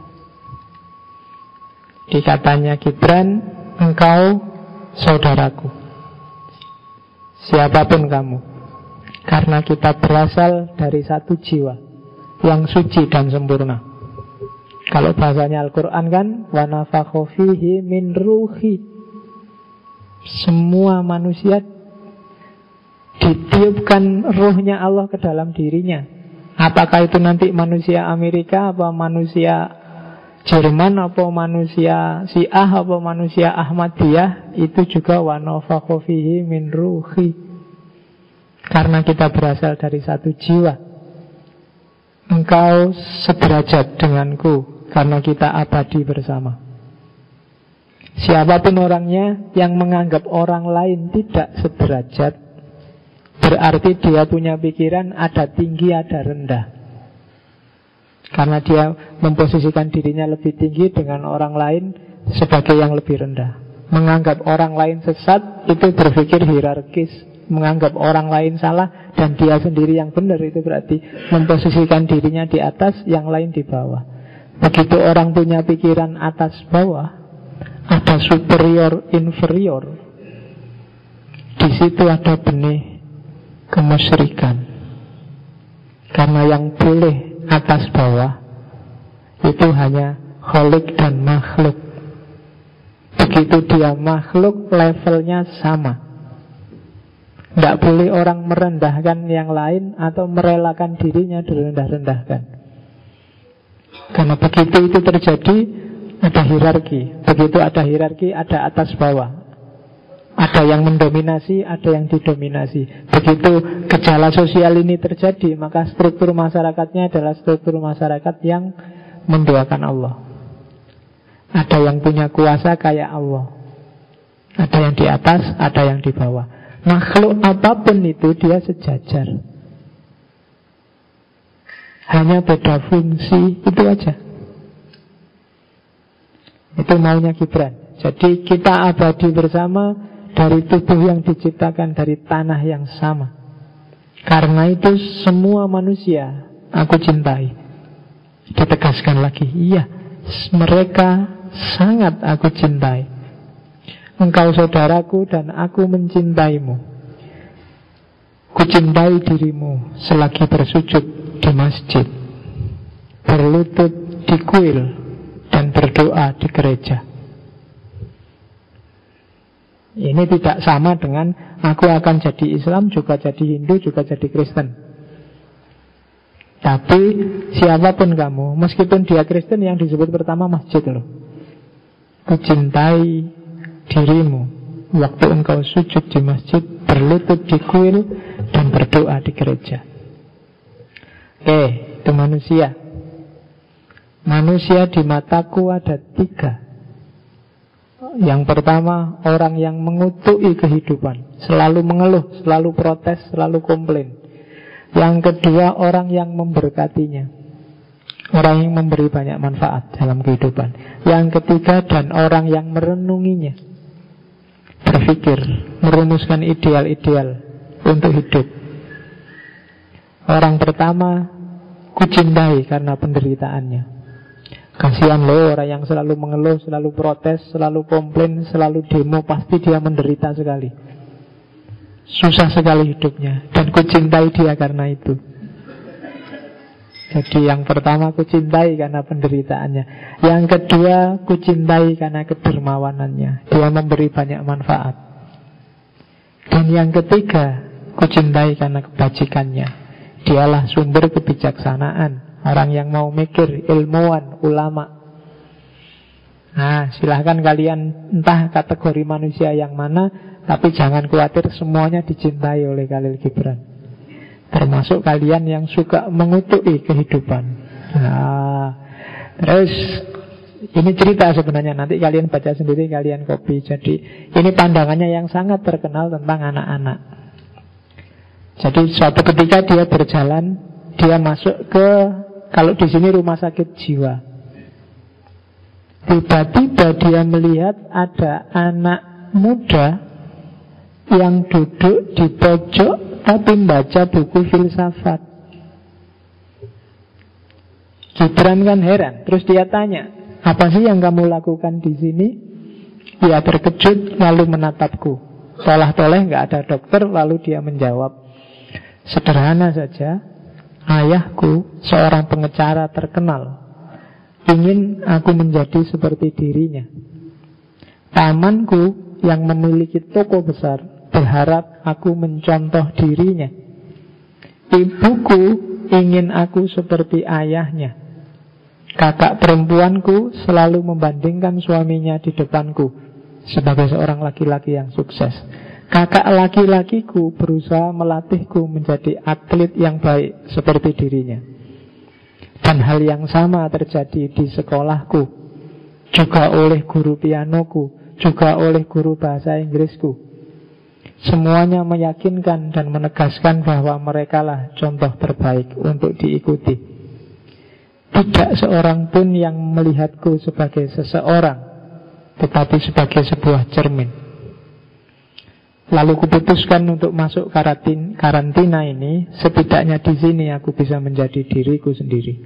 Dikatanya Gibran, engkau saudaraku, siapapun kamu, karena kita berasal dari satu jiwa yang suci dan sempurna. Kalau bahasanya Al-Quran kan, wa nafakha fihi min ruhi. Semua manusia ditiupkan ruhnya Allah ke dalam dirinya. Apakah itu nanti manusia Amerika, apa manusia Jerman, apa manusia Syiah, apa manusia Ahmadiyah, itu juga wa nafakha fihi min ruhi. Karena kita berasal dari satu jiwa. Engkau sederajat denganku karena kita abadi bersama. Siapapun orangnya yang menganggap orang lain tidak sederajat, berarti dia punya pikiran ada tinggi, ada rendah. Karena dia memposisikan dirinya lebih tinggi dengan orang lain sebagai yang lebih rendah. Menganggap orang lain sesat itu berpikir hierarkis. Menganggap orang lain salah dan dia sendiri yang benar, itu berarti memposisikan dirinya di atas, yang lain di bawah. Begitu orang punya pikiran atas bawah, ada superior inferior, di situ ada benih kemusyrikan. Karena yang boleh atas bawah itu hanya khalik dan makhluk. Begitu dia makhluk, levelnya sama. Tidak boleh orang merendahkan yang lain atau merelakan dirinya direndah-rendahkan. Karena begitu itu terjadi, ada hierarki. Begitu ada hierarki, ada atas bawah. Ada yang mendominasi, ada yang didominasi. Begitu gejala sosial ini terjadi, maka struktur masyarakatnya adalah struktur masyarakat yang mendoakan Allah. Ada yang punya kuasa kayak Allah. Ada yang di atas, ada yang di bawah. Makhluk apapun itu dia sejajar. Hanya beda fungsi, itu aja. Itu maunya Gibran. Jadi kita abadi bersama dari tubuh yang diciptakan dari tanah yang sama. Karena itu semua manusia aku cintai. Ditegaskan lagi, iya, mereka sangat aku cintai. Engkau saudaraku dan aku mencintaimu. Kucintai dirimu selagi bersujud di masjid, berlutut di kuil, dan berdoa di gereja. Ini tidak sama dengan aku akan jadi Islam, juga jadi Hindu, juga jadi Kristen. Tapi siapapun kamu, meskipun dia Kristen, yang disebut pertama masjid loh. Kucintai dirimu waktu engkau sujud di masjid, berlutut di kuil, dan berdoa di gereja. Oke, itu manusia. Manusia di mataku ada 3. Yang pertama, orang yang mengutuki kehidupan, selalu mengeluh, selalu protes, selalu komplain. Yang kedua, orang yang memberkatinya, orang yang memberi banyak manfaat dalam kehidupan. Yang ketiga, dan orang yang merenunginya, berpikir, merumuskan ideal-ideal untuk hidup. Orang pertama, kucintai karena penderitaannya. Kasihan loh orang yang selalu mengeluh, selalu protes, selalu komplain, selalu demo, pasti dia menderita sekali. Susah sekali hidupnya, dan kucintai dia karena itu. Jadi yang pertama kucintai karena penderitaannya. Yang kedua kucintai karena kedermawanannya, dia memberi banyak manfaat. Dan yang ketiga kucintai karena kebajikannya, dialah sumber kebijaksanaan, orang yang mau mikir, ilmuwan, ulama. Nah, silahkan kalian entah kategori manusia yang mana, tapi jangan khawatir, semuanya dicintai oleh Khalil Gibran, termasuk kalian yang suka mengutuki kehidupan. Nah, terus ini cerita sebenarnya, nanti kalian baca sendiri, kalian copy. Jadi ini pandangannya yang sangat terkenal tentang anak-anak. Jadi suatu ketika dia berjalan, dia masuk ke, kalau di sini rumah sakit jiwa. Tiba-tiba dia melihat ada anak muda yang duduk di pojok tapi membaca buku filsafat. Gibran kan heran, terus dia tanya, apa sih yang kamu lakukan di sini? Dia terkejut lalu menatapku. Toleh-toleh nggak ada dokter, lalu dia menjawab, sederhana saja, ayahku seorang pengacara terkenal, ingin aku menjadi seperti dirinya. Pamanku yang memiliki toko besar berharap aku mencontoh dirinya. Ibuku ingin aku seperti ayahnya. Kakak perempuanku selalu membandingkan suaminya di depanku sebagai seorang laki-laki yang sukses. Kakak laki-lakiku berusaha melatihku menjadi atlet yang baik seperti dirinya. Dan hal yang sama terjadi di sekolahku, juga oleh guru pianoku, juga oleh guru bahasa Inggrisku. Semuanya meyakinkan dan menegaskan bahwa merekalah contoh terbaik untuk diikuti. Tidak seorang pun yang melihatku sebagai seseorang, tetapi sebagai sebuah cermin. Lalu kuputuskan untuk masuk karantina ini. Setidaknya di sini aku bisa menjadi diriku sendiri.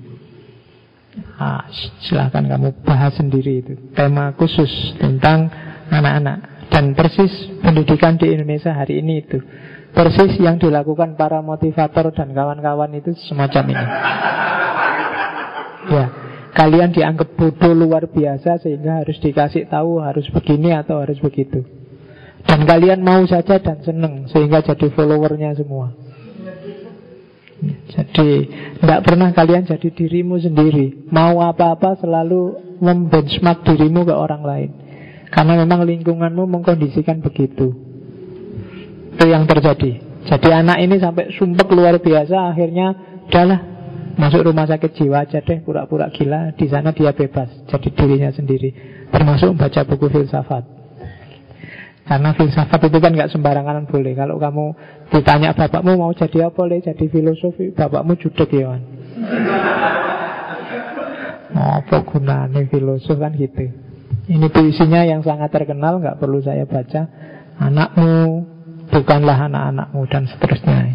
Silahkan kamu bahas sendiri itu. Tema khusus tentang anak-anak. Dan persis pendidikan di Indonesia hari ini itu, persis yang dilakukan para motivator dan kawan-kawan itu semacam ini. Ya, kalian dianggap bodoh luar biasa sehingga harus dikasih tahu harus begini atau harus begitu. Dan kalian mau saja dan seneng sehingga jadi followernya semua. Jadi tidak pernah kalian jadi dirimu sendiri. Mau apa-apa selalu membenchmark dirimu ke orang lain, karena memang lingkunganmu mengkondisikan begitu. Itu yang terjadi. Jadi anak ini sampai sumpek luar biasa, akhirnya udahlah, masuk rumah sakit jiwa aja deh, pura-pura gila. Di sana dia bebas, jadi dirinya sendiri, termasuk membaca buku filsafat. Karena filsafat itu kan gak sembarangan boleh. Kalau kamu ditanya bapakmu mau jadi apa, boleh jadi filosofi, bapakmu judek ya kan. Apa gunanya filosof kan gitu. Ini puisinya yang sangat terkenal, gak perlu saya baca. Anakmu bukanlah anak-anakmu, dan seterusnya.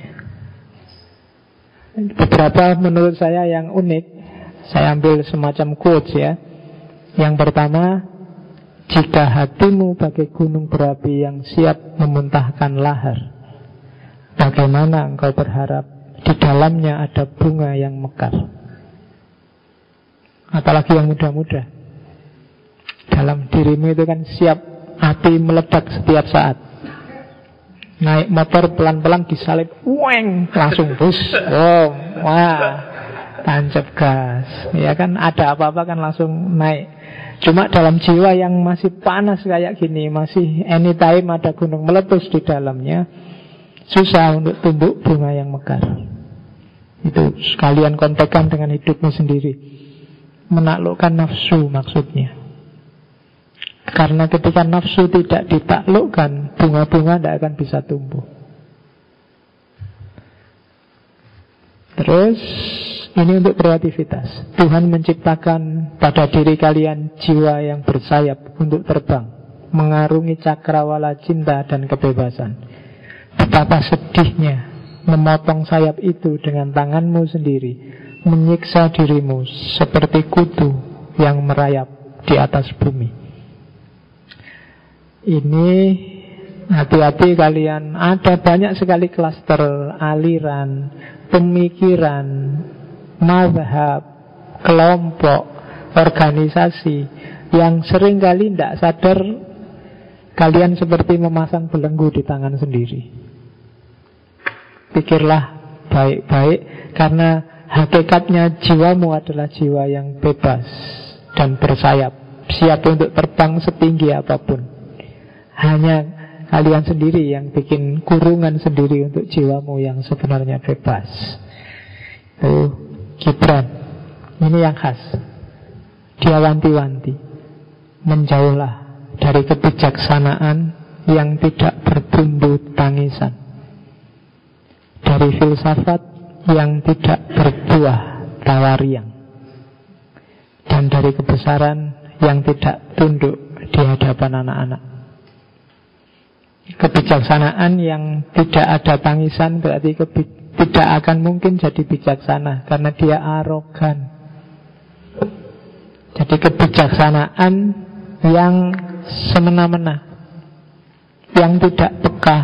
Beberapa menurut saya yang unik, saya ambil semacam quotes ya. Yang pertama, jika hatimu bagai gunung berapi yang siap memuntahkan lahar, bagaimana engkau berharap di dalamnya ada bunga yang mekar? Apalagi yang muda-muda. Dalam dirimu itu kan siap api meledak setiap saat. Naik motor pelan-pelan disalip, weng, langsung bus, wow, wah, tancap gas. Ya kan, ada apa-apa kan langsung naik. Cuma dalam jiwa yang masih panas kayak gini, masih anytime ada gunung meletus di dalamnya, susah untuk tumbuh bunga yang mekar. Itu sekalian kontekan dengan hidupmu sendiri. Menaklukkan nafsu maksudnya. Karena ketika nafsu tidak ditaklukkan, bunga-bunga tidak akan bisa tumbuh. Terus ini untuk kreativitas. Tuhan menciptakan pada diri kalian jiwa yang bersayap untuk terbang, mengarungi cakrawala cinta dan kebebasan. Betapa sedihnya memotong sayap itu dengan tanganmu sendiri, menyiksa dirimu seperti kutu yang merayap di atas bumi. Ini hati-hati kalian, ada banyak sekali klaster, aliran, pemikiran, mazhab, kelompok, organisasi yang sering kali tidak sadar kalian seperti memasang belenggu di tangan sendiri. Pikirlah baik-baik, karena hakikatnya jiwamu adalah jiwa yang bebas dan bersayap, siap untuk terbang setinggi apapun. Hanya kalian sendiri yang bikin kurungan sendiri untuk jiwamu yang sebenarnya bebas. Itu Gibran. Ini yang khas. Dia wanti-wanti, menjauhlah dari kebijaksanaan yang tidak bertumbuh tangisan, dari filsafat yang tidak berbuah tawariang, dan dari kebesaran yang tidak tunduk di hadapan anak-anak. Kebijaksanaan yang tidak ada tangisan berarti tidak akan mungkin jadi bijaksana, karena dia arogan. Jadi kebijaksanaan yang semena-mena, yang tidak peka.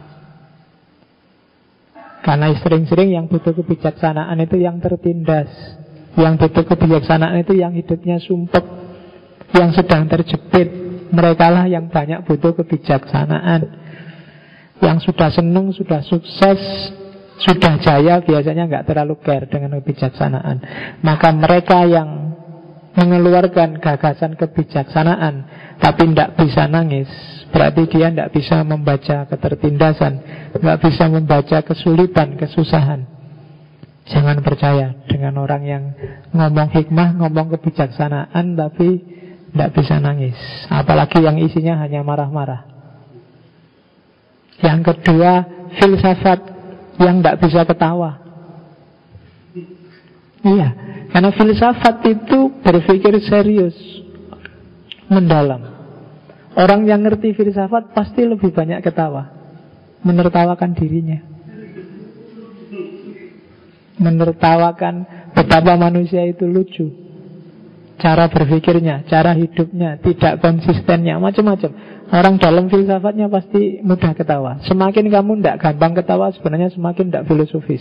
Karena sering-sering yang butuh kebijaksanaan itu yang tertindas, yang butuh kebijaksanaan itu yang hidupnya sumpek, yang sedang terjepit. Mereka lah yang banyak butuh kebijaksanaan. Yang sudah senang, sudah sukses, sudah jaya, biasanya nggak terlalu care dengan kebijaksanaan. Maka mereka yang mengeluarkan gagasan kebijaksanaan tapi tidak bisa nangis, berarti dia tidak bisa membaca ketertindasan, nggak bisa membaca kesulitan, kesusahan. Jangan percaya dengan orang yang ngomong hikmah, ngomong kebijaksanaan tapi tidak bisa nangis, apalagi yang isinya hanya marah-marah. Yang kedua, filsafat yang tidak bisa ketawa. Iya, karena filsafat itu berpikir serius, mendalam. Orang yang ngerti filsafat pasti lebih banyak ketawa, menertawakan dirinya, menertawakan betapa manusia itu lucu, cara berpikirnya, cara hidupnya, tidak konsistennya, macam-macam. Orang dalam filsafatnya pasti mudah ketawa. Semakin kamu tidak gampang ketawa, sebenarnya semakin tidak filosofis.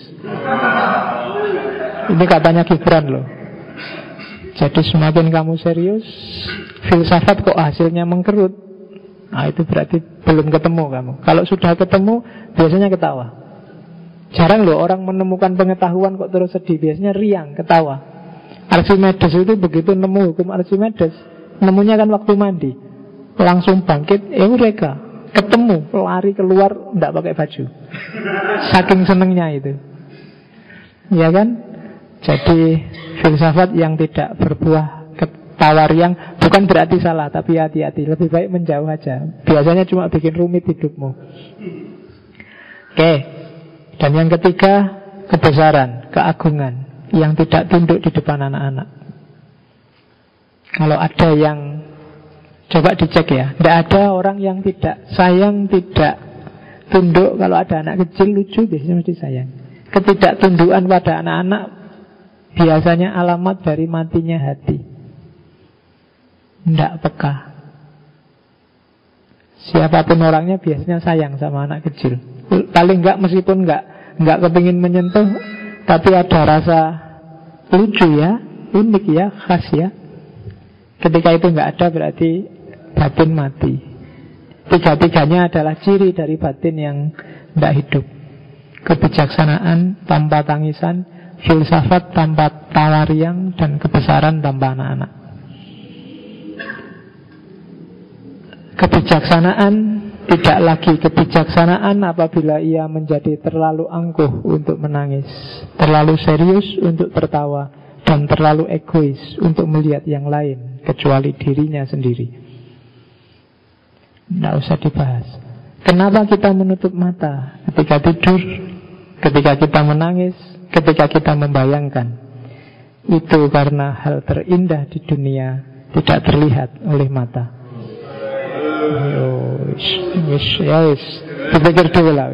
Ini katanya Gibran loh. Jadi semakin kamu serius, filsafat kok hasilnya mengkerut, nah itu berarti belum ketemu kamu. Kalau sudah ketemu, biasanya ketawa. Jarang loh orang menemukan pengetahuan kok terus sedih. Biasanya riang, ketawa. Archimedes itu begitu nemu hukum Archimedes, nemunya kan waktu mandi, langsung bangkit, eureka, ketemu, lari keluar, tidak pakai baju. Saking senengnya itu, ya kan? Jadi filsafat yang tidak berbuah tawariang bukan berarti salah, tapi hati-hati, lebih baik menjauh aja. Biasanya cuma bikin rumit hidupmu. Oke. Dan yang ketiga, kebesaran, keagungan yang tidak tunduk di depan anak-anak. Kalau ada yang, coba dicek ya, tidak ada orang yang tidak sayang, tidak tunduk. Kalau ada anak kecil lucu, biasanya mesti sayang. Ketidaktundukan pada anak-anak biasanya alamat dari matinya hati, tidak peka. Siapapun orangnya biasanya sayang sama anak kecil. Paling enggak, meskipun enggak kepingin menyentuh, tapi ada rasa lucu ya, unik ya, khas ya. Ketika itu enggak ada berarti batin mati. Tiga-tiganya adalah ciri dari batin yang tidak hidup. Kebijaksanaan tanpa tangisan, filsafat tanpa tawariang, dan kebesaran tanpa anak-anak. Kebijaksanaan tidak lagi kebijaksanaan apabila ia menjadi terlalu angkuh untuk menangis, terlalu serius untuk tertawa, dan terlalu egois untuk melihat yang lain kecuali dirinya sendiri. Tidak usah dibahas. Kenapa kita menutup mata ketika tidur, ketika kita menangis, ketika kita membayangkan? Itu karena hal terindah di dunia tidak terlihat oleh mata. Dipikir dulu lah.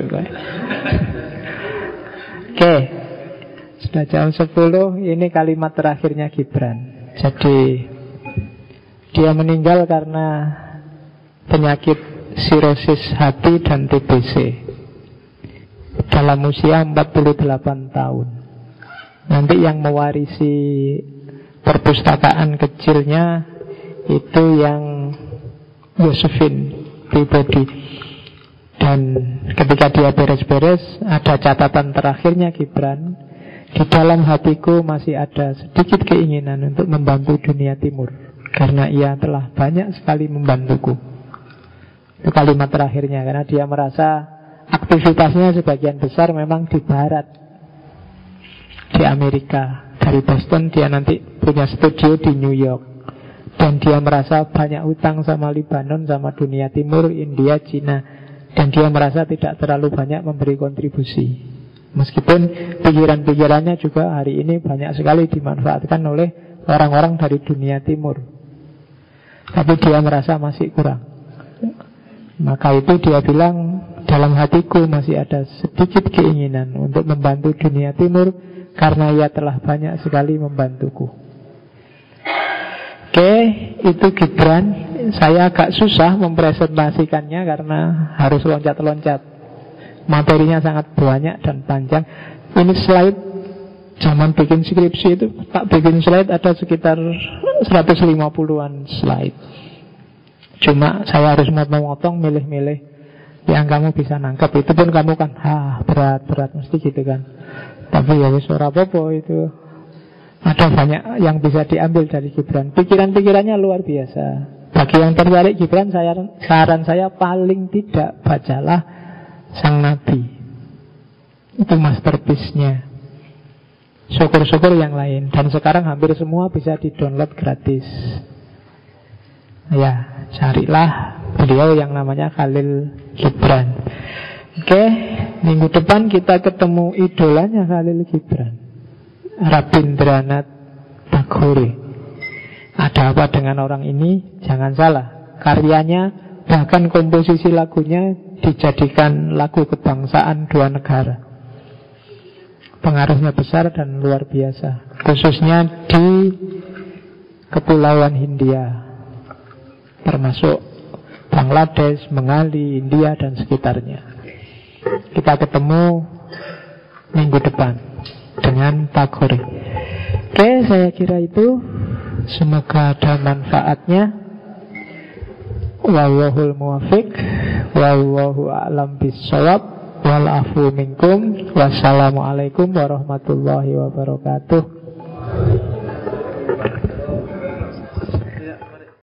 Oke, sudah jam 10. Ini kalimat terakhirnya Gibran. Jadi dia meninggal karena penyakit sirosis hati dan TBC dalam usia 48 tahun. Nanti yang mewarisi perpustakaan kecilnya itu yang Josephine Peabody. Dan ketika dia beres-beres, ada catatan terakhirnya Gibran, di dalam hatiku masih ada sedikit keinginan untuk membantu dunia timur, karena ia telah banyak sekali membantuku. Itu kalimat terakhirnya, karena dia merasa aktivitasnya sebagian besar memang di barat, di Amerika. Dari Boston dia nanti punya studio di New York. Dan dia merasa banyak utang sama Libanon, sama dunia timur, India, Cina. Dan dia merasa tidak terlalu banyak memberi kontribusi. Meskipun pikiran-pikirannya juga hari ini banyak sekali dimanfaatkan oleh orang-orang dari dunia timur. Tapi dia merasa masih kurang. Maka itu dia bilang, dalam hatiku masih ada sedikit keinginan untuk membantu dunia timur, karena ia telah banyak sekali membantuku. Oke, itu Gibran. Saya agak susah mempresentasikannya karena harus loncat-loncat. Materinya sangat banyak dan panjang. Ini slide, zaman bikin skripsi itu tak bikin slide ada sekitar 150-an slide. Cuma saya harus motong-motong, milih-milih yang kamu bisa nangkep. Itu pun kamu kan berat-berat mesti gitu kan. Tapi ya wis ora apa-apa, itu ada banyak yang bisa diambil dari Gibran. Pikiran-pikirannya luar biasa. Bagi yang tertarik Gibran, saran saya paling tidak bacalah Sang Nabi. Itu masterpiece-nya. Syukur-syukur yang lain. Dan sekarang hampir semua bisa di-download gratis. Ya, carilah beliau yang namanya Khalil Gibran. Oke, minggu depan kita ketemu idolanya Khalil Gibran, Rabindranath Tagore. Ada apa dengan orang ini? Jangan salah, karyanya, bahkan komposisi lagunya dijadikan lagu kebangsaan dua negara. Pengaruhnya besar dan luar biasa, khususnya di Kepulauan Hindia, termasuk Bangladesh, Bengali, India, dan sekitarnya. Kita ketemu minggu depan dengan Tagore. Oke, saya kira itu. Semoga ada manfaatnya. Wallahul muwaffiq, wallahu a'lam bissawab, wal afu minkum. Wassalamualaikum warahmatullahi wabarakatuh.